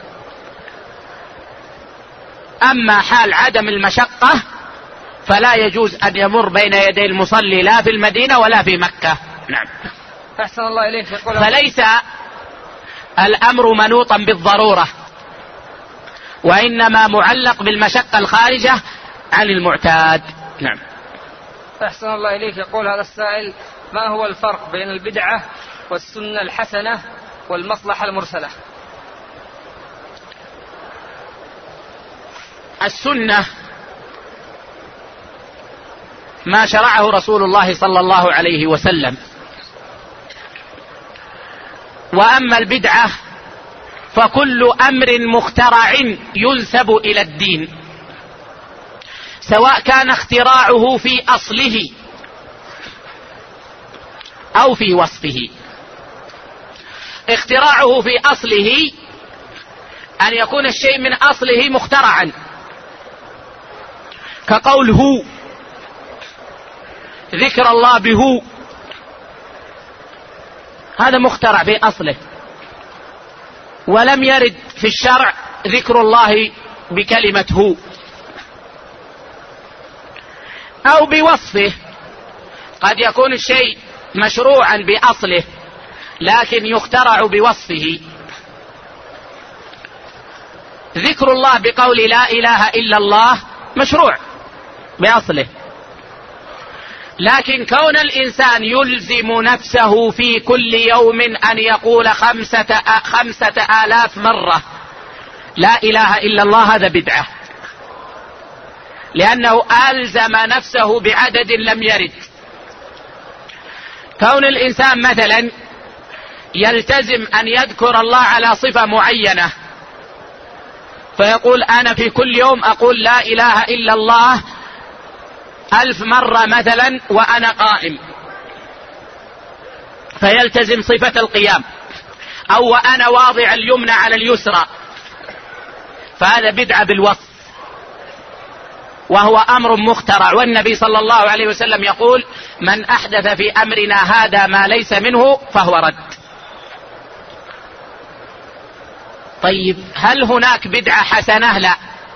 أما حال عدم المشقة فلا يجوز أن يمر بين يدي المصلي لا في المدينة ولا في مكة. نعم. أحسن الله إليك. فليس الأمر منوطا بالضرورة، وإنما معلق بالمشقة الخارجة عن المعتاد. نعم. أحسن الله إليك. يقول هذا السائل ما هو الفرق بين البدعة والسنة الحسنة والمصلحة المرسلة؟ السنة ما شرعه رسول الله صلى الله عليه وسلم، وأما البدعة فكل أمر مخترع ينسب إلى الدين، سواء كان اختراعه في أصله أو في وصفه. اختراعه في أصله أن يكون الشيء من أصله مخترعا، كقول هو، ذكر الله به، هذا مخترع في أصله ولم يرد في الشرع ذكر الله بكلمة هو. أو بوصفه، قد يكون الشيء مشروعا بأصله لكن يخترع بوصفه. ذكر الله بقول لا إله إلا الله مشروع بأصله، لكن كون الإنسان يلزم نفسه في كل يوم أن يقول 5000 مرة لا إله إلا الله هذا بدعة، لأنه ألزم نفسه بعدد لم يرد. كون الإنسان مثلا يلتزم أن يذكر الله على صفة معينة، فيقول أنا في كل يوم أقول لا إله إلا الله 1000 مرة مثلا وأنا قائم، فيلتزم صفة القيام، أو وأنا واضع اليمنى على اليسرى، فهذا بدعة بالوصف. وهو أمر مخترع، والنبي صلى الله عليه وسلم يقول: من أحدث في أمرنا هذا ما ليس منه فهو رد. طيب هل هناك بدعة حسنة؟ لا،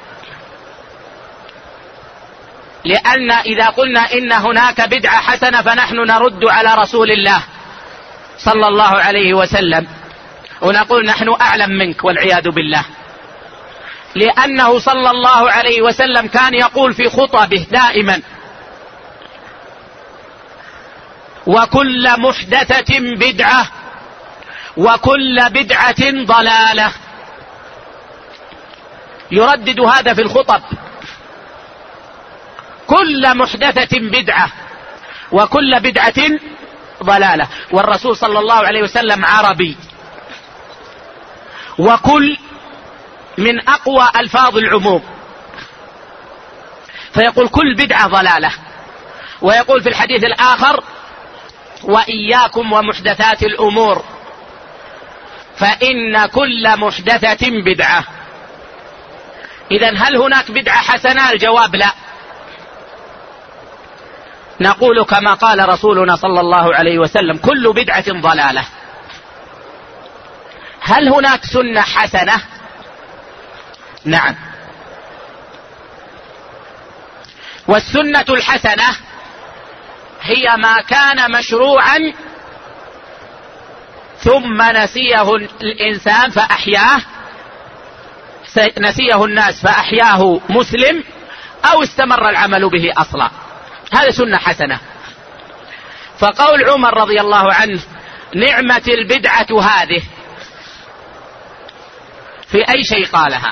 لأن إذا قلنا إن هناك بدعة حسنة فنحن نرد على رسول الله صلى الله عليه وسلم ونقول نحن أعلم منك والعياذ بالله، لأنه صلى الله عليه وسلم كان يقول في خطبه دائما: وكل محدثة بدعة وكل بدعة ضلالة. يردد هذا في الخطب: كل محدثة بدعة وكل بدعة ضلالة. والرسول صلى الله عليه وسلم عربي، وكل من أقوى ألفاظ العموم، فيقول كل بدعة ضلالة. ويقول في الحديث الآخر: وإياكم ومحدثات الأمور فإن كل محدثة بدعة. إذن هل هناك بدعة حسنة؟ الجواب لا. نقول كما قال رسولنا صلى الله عليه وسلم: كل بدعة ضلالة. هل هناك سنة حسنة؟ نعم. والسنة الحسنة هي ما كان مشروعا ثم نسيه الإنسان فأحياه، نسيه الناس فأحياه مسلم، أو استمر العمل به أصلا، هذا سنة حسنة. فقول عمر رضي الله عنه: نعمة البدعة هذه، في أي شيء قالها؟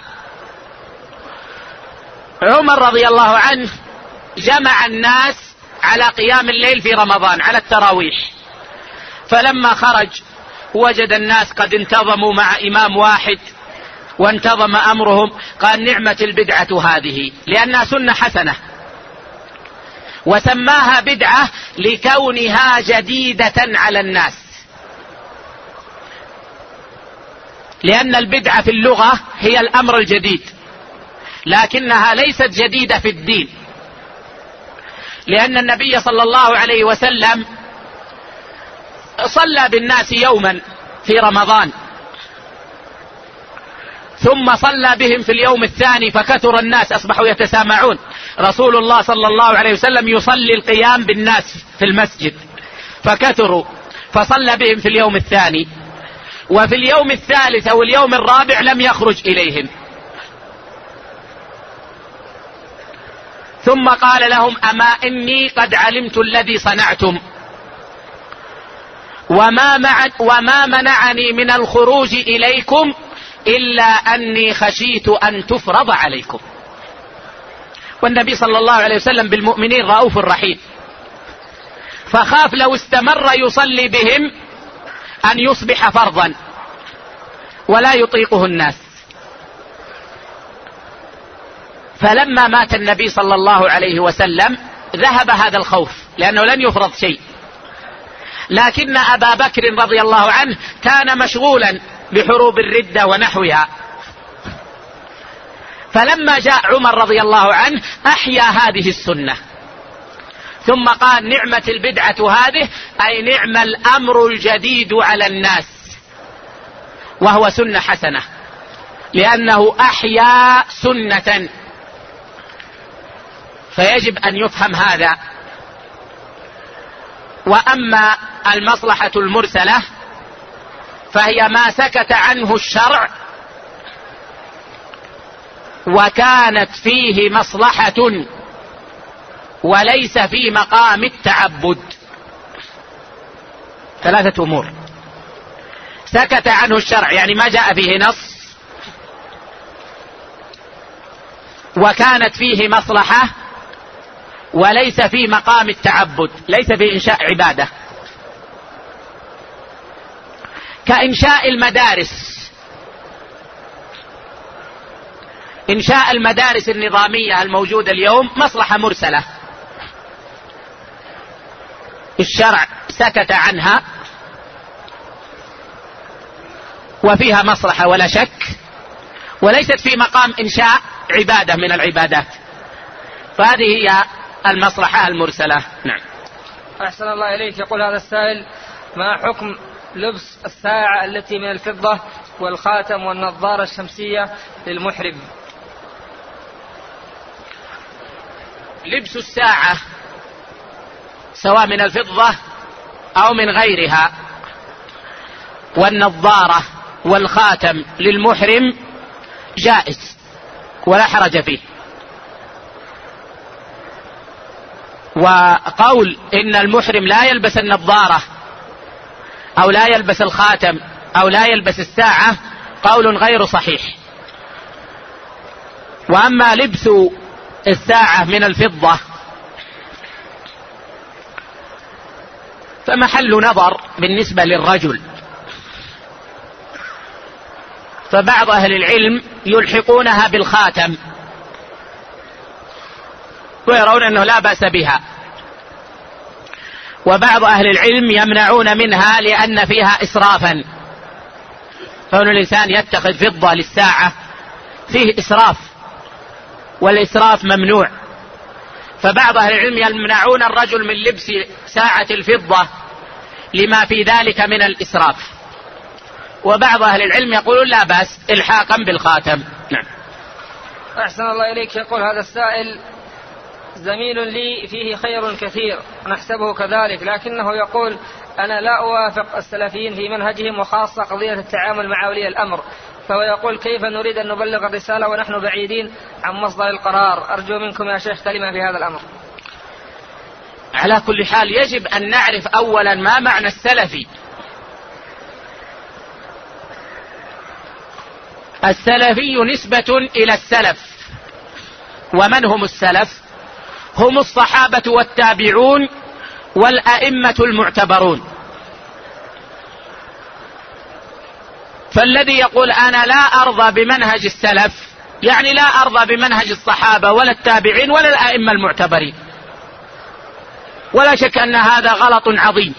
عمر رضي الله عنه جمع الناس على قيام الليل في رمضان على التراويح، فلما خرج وجد الناس قد انتظموا مع إمام واحد وانتظم أمرهم، قال: نعمة البدعة هذه، لأنها سنة حسنة. وسماها بدعة لكونها جديدة على الناس، لأن البدعة في اللغة هي الأمر الجديد، لكنها ليست جديدة في الدين، لأن النبي صلى الله عليه وسلم صلى بالناس يوما في رمضان، ثم صلى بهم في اليوم الثاني فكثر الناس، أصبحوا يتسامعون. رسول الله صلى الله عليه وسلم يصلي القيام بالناس في المسجد فكثروا، فصلى بهم في اليوم الثاني، وفي اليوم الثالث أو اليوم الرابع لم يخرج إليهم، ثم قال لهم: أما إني قد علمت الذي صنعتم، وما منعني من الخروج إليكم إلا أني خشيت أن تفرض عليكم. والنبي صلى الله عليه وسلم بالمؤمنين رؤوف رحيم، فخاف لو استمر يصلي بهم أن يصبح فرضا ولا يطيقه الناس. فلما مات النبي صلى الله عليه وسلم ذهب هذا الخوف، لأنه لن يفرض شيء. لكن أبا بكر رضي الله عنه كان مشغولا بحروب الردة ونحوها، فلما جاء عمر رضي الله عنه أحيا هذه السنة، ثم قال: نعمة البدعة هذه، أي نعم الأمر الجديد على الناس، وهو سنة حسنة، لأنه أحيا سنة. فيجب أن يفهم هذا. وأما المصلحة المرسلة فهي ما سكت عنه الشرع وكانت فيه مصلحة وليس في مقام التعبد. ثلاثة أمور: سكت عنه الشرع يعني ما جاء فيه نص، وكانت فيه مصلحة، وليس في مقام التعبد، ليس في إنشاء عبادة، كإنشاء المدارس. إنشاء المدارس النظامية الموجودة اليوم مصلحة مرسلة، الشرع سكت عنها وفيها مصلحة ولا شك، وليست في مقام إنشاء عبادة من العبادات. فهذه هي المصلحة المرسلة. نعم. أحسن الله إليك. يقول هذا السائل: ما حكم لبس الساعة التي من الفضة والخاتم والنظارة الشمسية للمحرم؟ لبس الساعة سواء من الفضة أو من غيرها والنظارة والخاتم للمحرم جائز ولا حرج فيه. وقول إن المحرم لا يلبس النظارة أو لا يلبس الخاتم أو لا يلبس الساعة قول غير صحيح. وأما لبس الساعة من الفضة فمحل نظر بالنسبة للرجل، فبعض أهل العلم يلحقونها بالخاتم ويرون أنه لا بأس بها، وبعض أهل العلم يمنعون منها لأن فيها إسرافا، فإن الإنسان يتخذ فضة للساعة فيه إسراف، والإسراف ممنوع. فبعض أهل العلم يمنعون الرجل من لبس ساعة الفضة لما في ذلك من الإسراف، وبعض أهل العلم يقولون لا بأس إلحاقا بالخاتم. نعم. أحسن الله إليك. يقول هذا السائل: زميل لي فيه خير كثير نحسبه كذلك، لكنه يقول: أنا لا أوافق السلفيين في منهجهم، وخاصة قضية التعامل مع ولي الأمر. فهو يقول: كيف نريد أن نبلغ الرسالة ونحن بعيدين عن مصدر القرار؟ أرجو منكم يا شيخ كلمة في هذا الأمر. على كل حال يجب أن نعرف أولا ما معنى السلفي. السلفي نسبة إلى السلف، ومن هم السلف؟ هم الصحابة والتابعون والأئمة المعتبرون. فالذي يقول أنا لا أرضى بمنهج السلف يعني لا أرضى بمنهج الصحابة ولا التابعين ولا الأئمة المعتبرين، ولا شك أن هذا غلط عظيم،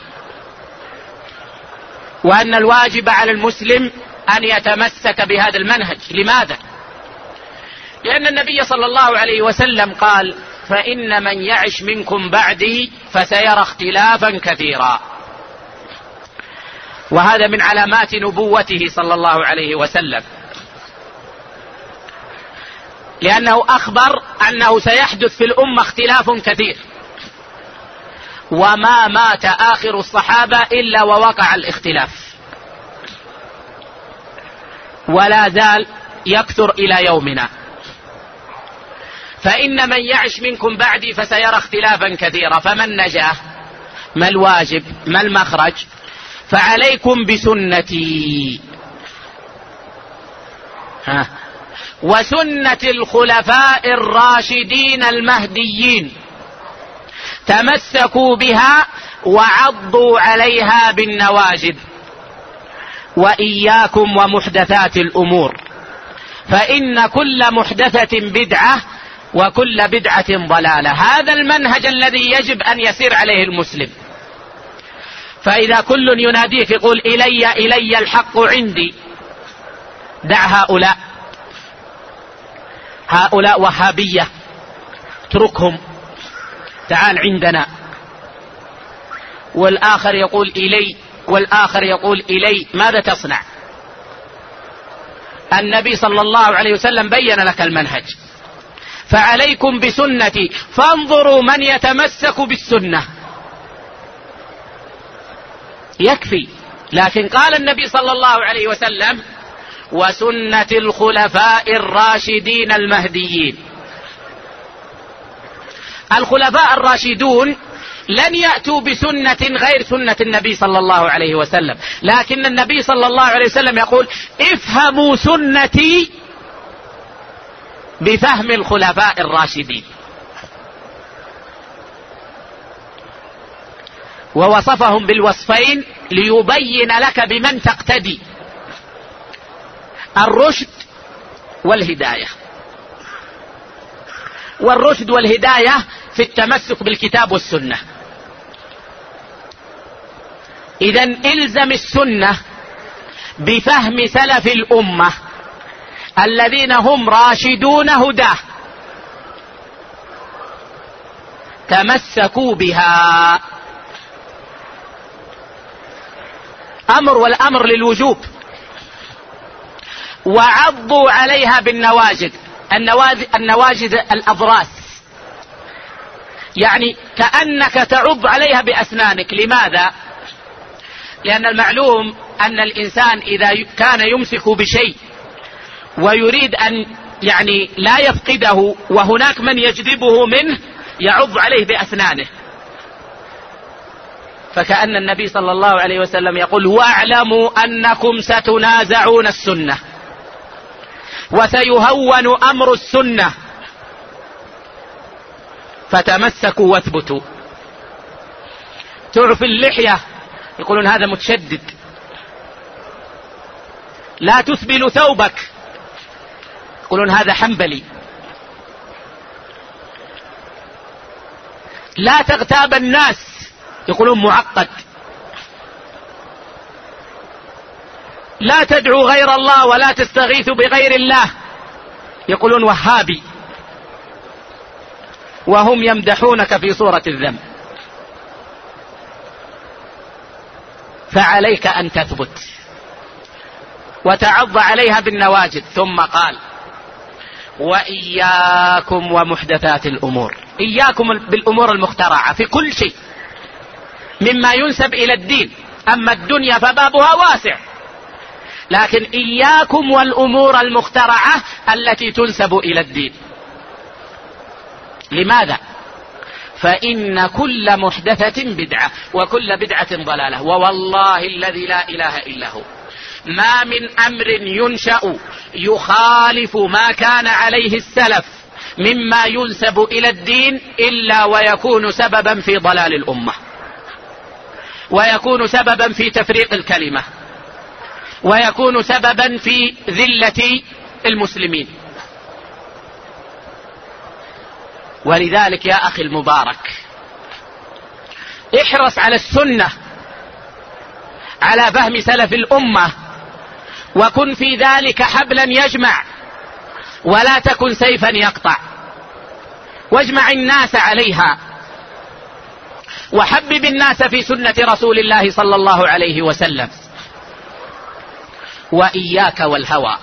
وأن الواجب على المسلم أن يتمسك بهذا المنهج. لماذا؟ لأن النبي صلى الله عليه وسلم قال: فإن من يعش منكم بعدي فسيرى اختلافا كثيرا، وهذا من علامات نبوته صلى الله عليه وسلم، لأنه أخبر أنه سيحدث في الأمة اختلاف كثير، وما مات آخر الصحابة إلا ووقع الاختلاف، ولا زال يكثر إلى يومنا. فإن من يعش منكم بعدي فسيرى اختلافا كثيرا، فمن نجاه؟ ما الواجب؟ ما المخرج؟ فعليكم بسنتي وسنة الخلفاء الراشدين المهديين، تمسكوا بها وعضوا عليها بالنواجذ، وإياكم ومحدثات الأمور، فإن كل محدثة بدعة وكل بدعة ضلالة. هذا المنهج الذي يجب أن يسير عليه المسلم. فإذا كل يناديك يقول إلي الحق عندي، دع هؤلاء وهابية، اتركهم، تعال عندنا. والآخر يقول إلي والآخر يقول إلي، ماذا تصنع؟ النبي صلى الله عليه وسلم بين لك المنهج، فعليكم بسنتي فانظروا من يتمسك بالسنة، يكفي. لكن قال النبي صلى الله عليه وسلم: وسنة الخلفاء الراشدين المهديين. الخلفاء الراشدون لن يأتوا بسنة غير سنة النبي صلى الله عليه وسلم، لكن النبي صلى الله عليه وسلم يقول: افهموا سنتي بفهم الخلفاء الراشدين. ووصفهم بالوصفين ليبين لك بمن تقتدي: الرشد والهداية. والرشد والهداية في التمسك بالكتاب والسنة. إذن إلزم السنة بفهم سلف الأمة الذين هم راشدون هداه، تمسكوا بها. أمر، والأمر للوجوب. وعضوا عليها بالنواجذ. النواجذ الأضراس، يعني كأنك تعض عليها بأسنانك. لماذا؟ لأن المعلوم أن الإنسان إذا كان يمسك بشيء ويريد أن يعني لا يفقده وهناك من يجذبه منه يعض عليه بأسنانه. فكأن النبي صلى الله عليه وسلم يقول: واعلموا أنكم ستنازعون السنة وسيهون أمر السنة فتمسكوا واثبتوا. تعرف اللحية يقولون هذا متشدد. لا تسبل ثوبك يقولون هذا حنبلي. لا تغتاب الناس يقولون معقد. لا تدعو غير الله ولا تستغيث بغير الله يقولون وهابي، وهم يمدحونك في صورة الذنب. فعليك أن تثبت وتعض عليها بالنواجذ. ثم قال: وإياكم ومحدثات الأمور. إياكم بالأمور المخترعة في كل شيء مما ينسب إلى الدين. أما الدنيا فبابها واسع، لكن إياكم والأمور المخترعة التي تنسب إلى الدين. لماذا؟ فإن كل محدثة بدعة وكل بدعة ضلالة. ووالله الذي لا إله إلا هو ما من أمر ينشأ يخالف ما كان عليه السلف مما ينسب إلى الدين إلا ويكون سببا في ضلال الأمة، ويكون سببا في تفريق الكلمة، ويكون سببا في ذلة المسلمين. ولذلك يا أخي المبارك احرص على السنة على فهم سلف الأمة، وكن في ذلك حبلا يجمع ولا تكن سيفا يقطع، واجمع الناس عليها، وحبب الناس في سنة رسول الله صلى الله عليه وسلم. وإياك والهوى.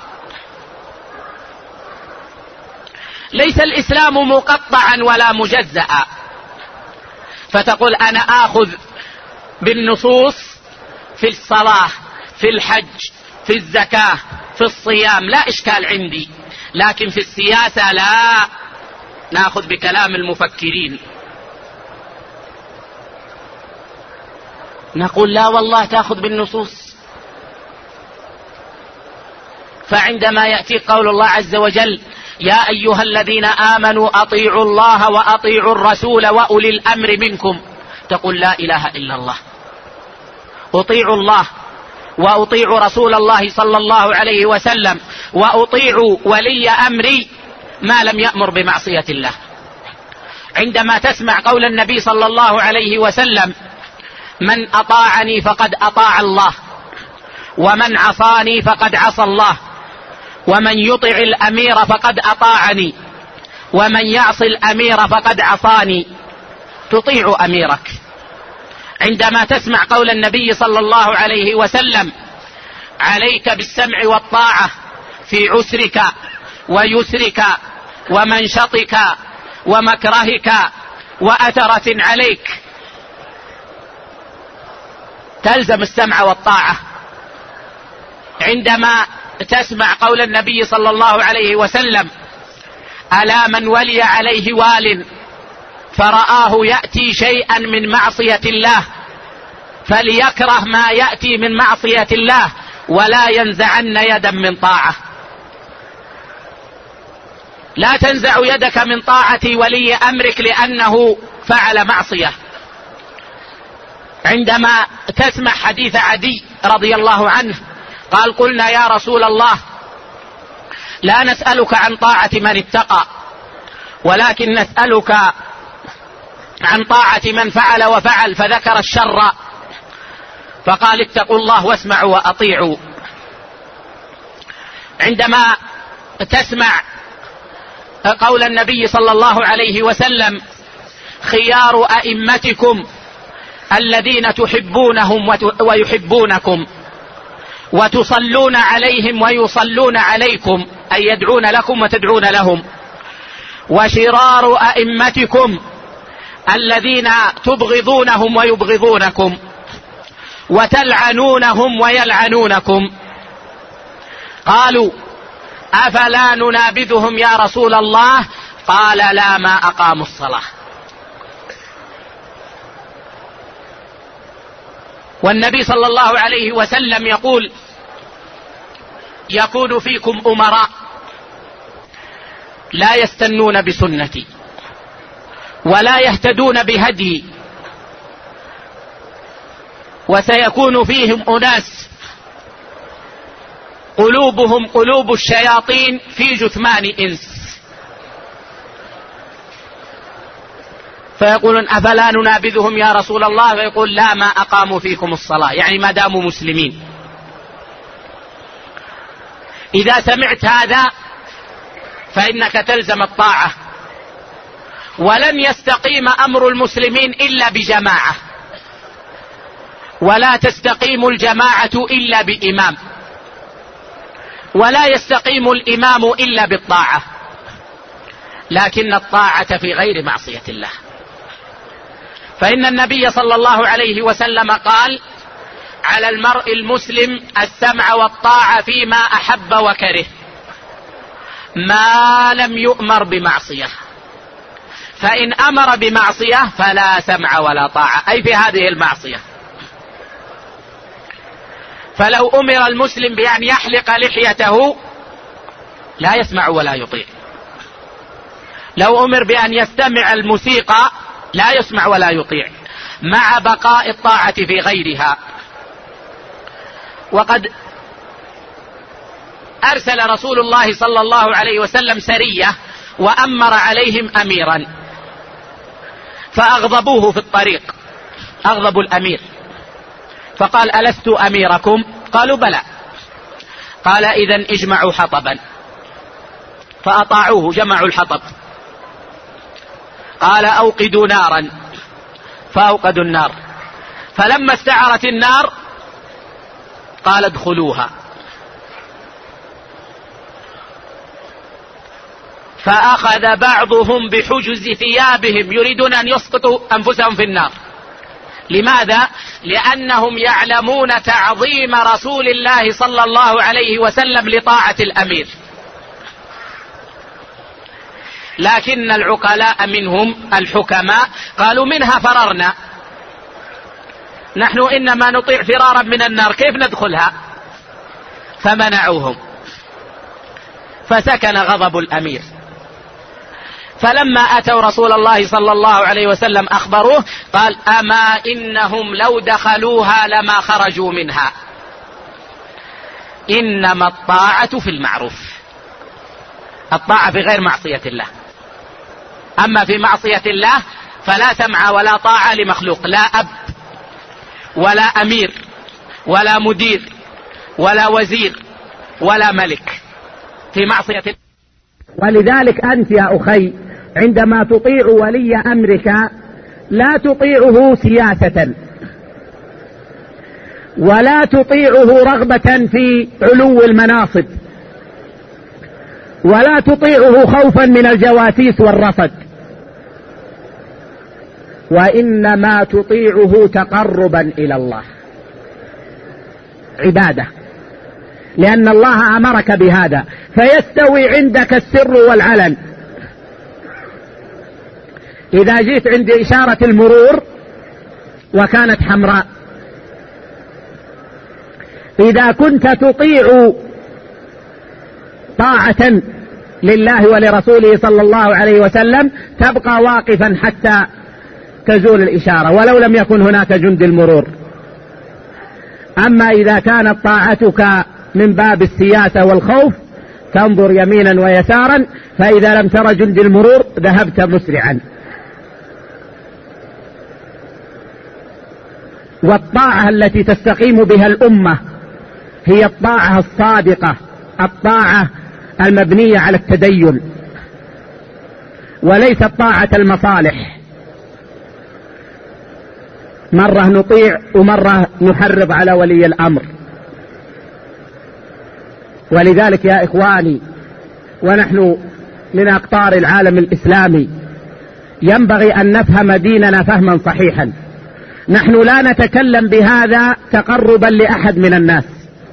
ليس الإسلام مقطعا ولا مجزأ فتقول أنا آخذ بالنصوص في الصلاة، في الحج، في الزكاة، في الصيام، لا إشكال عندي، لكن في السياسة لا، نأخذ بكلام المفكرين. نقول لا والله تأخذ بالنصوص. فعندما يأتي قول الله عز وجل: يا أيها الذين آمنوا أطيعوا الله وأطيعوا الرسول وأولي الأمر منكم، تقول لا إله إلا الله، أطيعوا الله وأطيع رسول الله صلى الله عليه وسلم وأطيع ولي أمري ما لم يأمر بمعصية الله. عندما تسمع قول النبي صلى الله عليه وسلم: من أطاعني فقد أطاع الله ومن عصاني فقد عصى الله ومن يطع الأمير فقد أطاعني ومن يعصي الأمير فقد عصاني، تطيع أميرك. عندما تسمع قول النبي صلى الله عليه وسلم: عليك بالسمع والطاعة في عسرك ويسرك ومنشطك ومكرهك وأثرة عليك، تلزم السمع والطاعة. عندما تسمع قول النبي صلى الله عليه وسلم: ألا من ولي عليه وال فرآه يأتي شيئا من معصية الله فليكره ما يأتي من معصية الله ولا ينزعن يدا من طاعة. لا تنزع يدك من طاعة ولي أمرك لأنه فعل معصية. عندما تسمع حديث عدي رضي الله عنه قال: قلنا يا رسول الله لا نسألك عن طاعة من اتقى ولكن نسألك عن طاعة من فعل وفعل، فذكر الشر فقال: اتقوا الله واسمعوا وأطيعوا. عندما تسمع قول النبي صلى الله عليه وسلم: خيار أئمتكم الذين تحبونهم ويحبونكم وتصلون عليهم ويصلون عليكم، أي يدعون لكم وتدعون لهم. وشرار أئمتكم الذين تبغضونهم ويبغضونكم وتلعنونهم ويلعنونكم. قالوا أفلا ننابذهم يا رسول الله؟ قال لا ما أقاموا الصلاة. والنبي صلى الله عليه وسلم يقول يكون فيكم أمراء لا يستنون بسنتي ولا يهتدون بهدي، وسيكون فيهم أناس قلوبهم قلوب الشياطين في جثمان إنس. فيقولون أفلا ننابذهم يا رسول الله؟ فيقول لا ما أقاموا فيكم الصلاة، يعني ما داموا مسلمين. إذا سمعت هذا فإنك تلزم الطاعة، ولن يستقيم أمر المسلمين إلا بجماعة، ولا تستقيم الجماعة إلا بإمام، ولا يستقيم الإمام إلا بالطاعة، لكن الطاعة في غير معصية الله. فإن النبي صلى الله عليه وسلم قال على المرء المسلم السمع والطاعة فيما أحب وكره ما لم يؤمر بمعصية، فإن أمر بمعصية فلا سمع ولا طاعة، أي في هذه المعصية. فلو أمر المسلم بأن يحلق لحيته لا يسمع ولا يطيع، لو أمر بأن يستمع الموسيقى لا يسمع ولا يطيع، مع بقاء الطاعة في غيرها. وقد أرسل رسول الله صلى الله عليه وسلم سرية وأمر عليهم أميرا، فأغضبوه في الطريق، أغضبوا الأمير، فقال ألست أميركم؟ قالوا بلى. قال إذن اجمعوا حطبا، فأطاعوه، جمعوا الحطب. قال أوقدوا نارا، فأوقدوا النار، فلما استعرت النار قال ادخلوها، فأخذ بعضهم بحجز ثيابهم يريدون أن يسقطوا أنفسهم في النار. لماذا؟ لأنهم يعلمون تعظيم رسول الله صلى الله عليه وسلم لطاعة الأمير. لكن العقلاء منهم الحكماء قالوا منها فررنا، نحن إنما نطيع فرارا من النار، كيف ندخلها؟ فمنعوهم، فسكن غضب الأمير. فلما أتوا رسول الله صلى الله عليه وسلم أخبروه، قال أما إنهم لو دخلوها لما خرجوا منها، إنما الطاعة في المعروف، الطاعة في غير معصية الله، أما في معصية الله فلا سمع ولا طاعة لمخلوق، لا أب ولا أمير ولا مدير ولا وزير ولا ملك، في معصية الله. ولذلك أنت يا أخي عندما تطيع ولي أمرك لا تطيعه سياسة، ولا تطيعه رغبة في علو المناصب، ولا تطيعه خوفا من الجواسيس والرصد، وإنما تطيعه تقربا إلى الله، عبادة، لأن الله أمرك بهذا، فيستوي عندك السر والعلن. إذا جئت عند إشارة المرور وكانت حمراء، إذا كنت تطيع طاعة لله ولرسوله صلى الله عليه وسلم تبقى واقفا حتى تزول الإشارة ولو لم يكن هناك جند المرور. أما إذا كانت طاعتك من باب السياسة والخوف تنظر يمينا ويسارا، فإذا لم تر جند المرور ذهبت مسرعا. والطاعة التي تستقيم بها الأمة هي الطاعة الصادقة، الطاعة المبنية على التدين، وليست طاعة المصالح مرة نطيع ومرة نحرض على ولي الأمر. ولذلك يا إخواني، ونحن من أقطار العالم الإسلامي ينبغي أن نفهم ديننا فهما صحيحا. نحن لا نتكلم بهذا تقربا لأحد من الناس،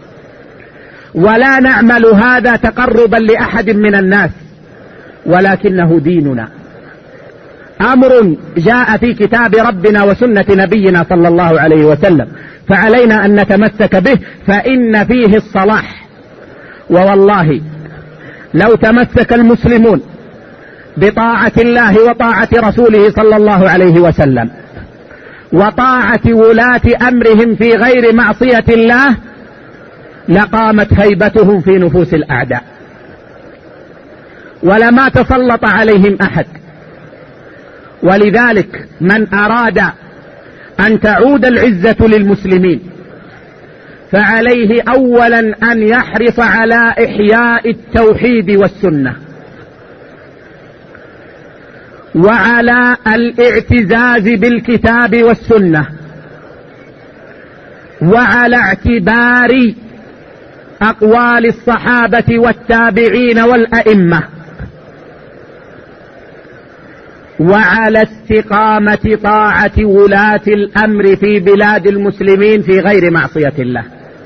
ولا نعمل هذا تقربا لأحد من الناس، ولكنه ديننا، أمر جاء في كتاب ربنا وسنة نبينا صلى الله عليه وسلم، فعلينا أن نتمسك به، فإن فيه الصلاح. ووالله لو تمسك المسلمون بطاعة الله وطاعة رسوله صلى الله عليه وسلم وطاعة ولاة أمرهم في غير معصية الله لقامت هيبتهم في نفوس الأعداء، ولما تسلط عليهم أحد. ولذلك من أراد أن تعود العزة للمسلمين فعليه أولا أن يحرص على إحياء التوحيد والسنة، وعلى الاعتزاز بالكتاب والسنة، وعلى اعتبار أقوال الصحابة والتابعين والأئمة، وعلى استقامة طاعة ولاة الأمر في بلاد المسلمين في غير معصية الله.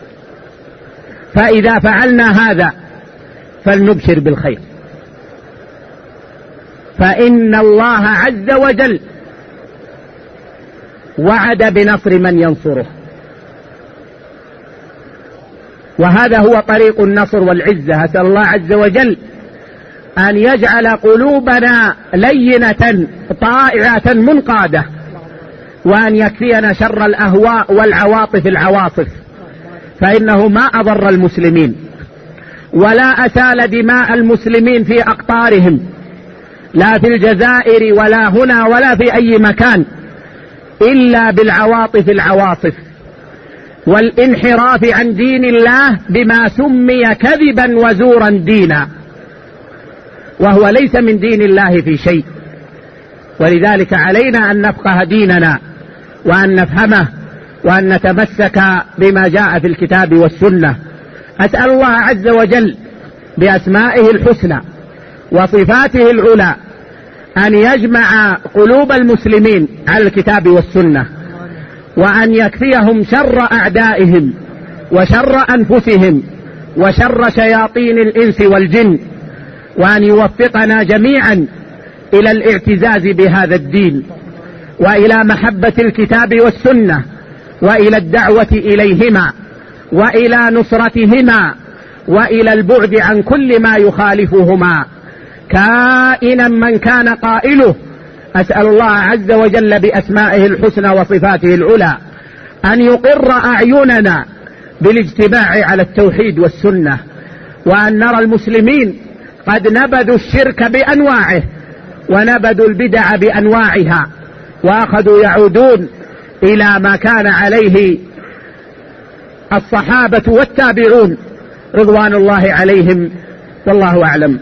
فإذا فعلنا هذا فلنبشر بالخير، فإن الله عز وجل وعد بنصر من ينصره، وهذا هو طريق النصر والعزة. أسأل الله عز وجل أن يجعل قلوبنا لينة طائعة منقادة، وأن يكفينا شر الأهواء والعواطف العواصف، فإنه ما أضر المسلمين ولا أسال دماء المسلمين في أقطارهم، لا في الجزائر ولا هنا ولا في أي مكان، إلا بالعواطف العواصف والانحراف عن دين الله بما سمي كذبا وزورا دينا، وهو ليس من دين الله في شيء. ولذلك علينا أن نفقه ديننا وأن نفهمه وأن نتمسك بما جاء في الكتاب والسنة. أسأل الله عز وجل بأسمائه الحسنى وصفاته العلى أن يجمع قلوب المسلمين على الكتاب والسنة، وأن يكفيهم شر أعدائهم وشر أنفسهم وشر شياطين الإنس والجن، وأن يوفقنا جميعا إلى الاعتزاز بهذا الدين، وإلى محبة الكتاب والسنة، وإلى الدعوة إليهما، وإلى نصرتهما، وإلى البعد عن كل ما يخالفهما كائنا من كان قائله. أسأل الله عز وجل بأسمائه الحسنى وصفاته العلى أن يقر أعيننا بالاجتماع على التوحيد والسنة، وأن نرى المسلمين قد نبذوا الشرك بأنواعه ونبذوا البدع بأنواعها، وأخذوا يعودون إلى ما كان عليه الصحابة والتابعون رضوان الله عليهم، والله أعلم.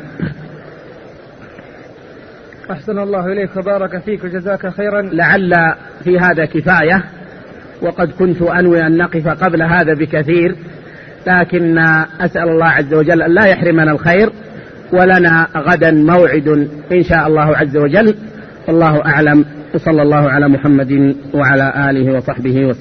أحسن الله إليك وبارك فيك وجزاك خيرا. لعل في هذا كفاية، وقد كنت أنوي أن نقف قبل هذا بكثير، لكن أسأل الله عز وجل أن لا يحرمنا الخير، ولنا غدا موعد إن شاء الله عز وجل. الله أعلم، وصلى الله على محمد وعلى آله وصحبه وسلم.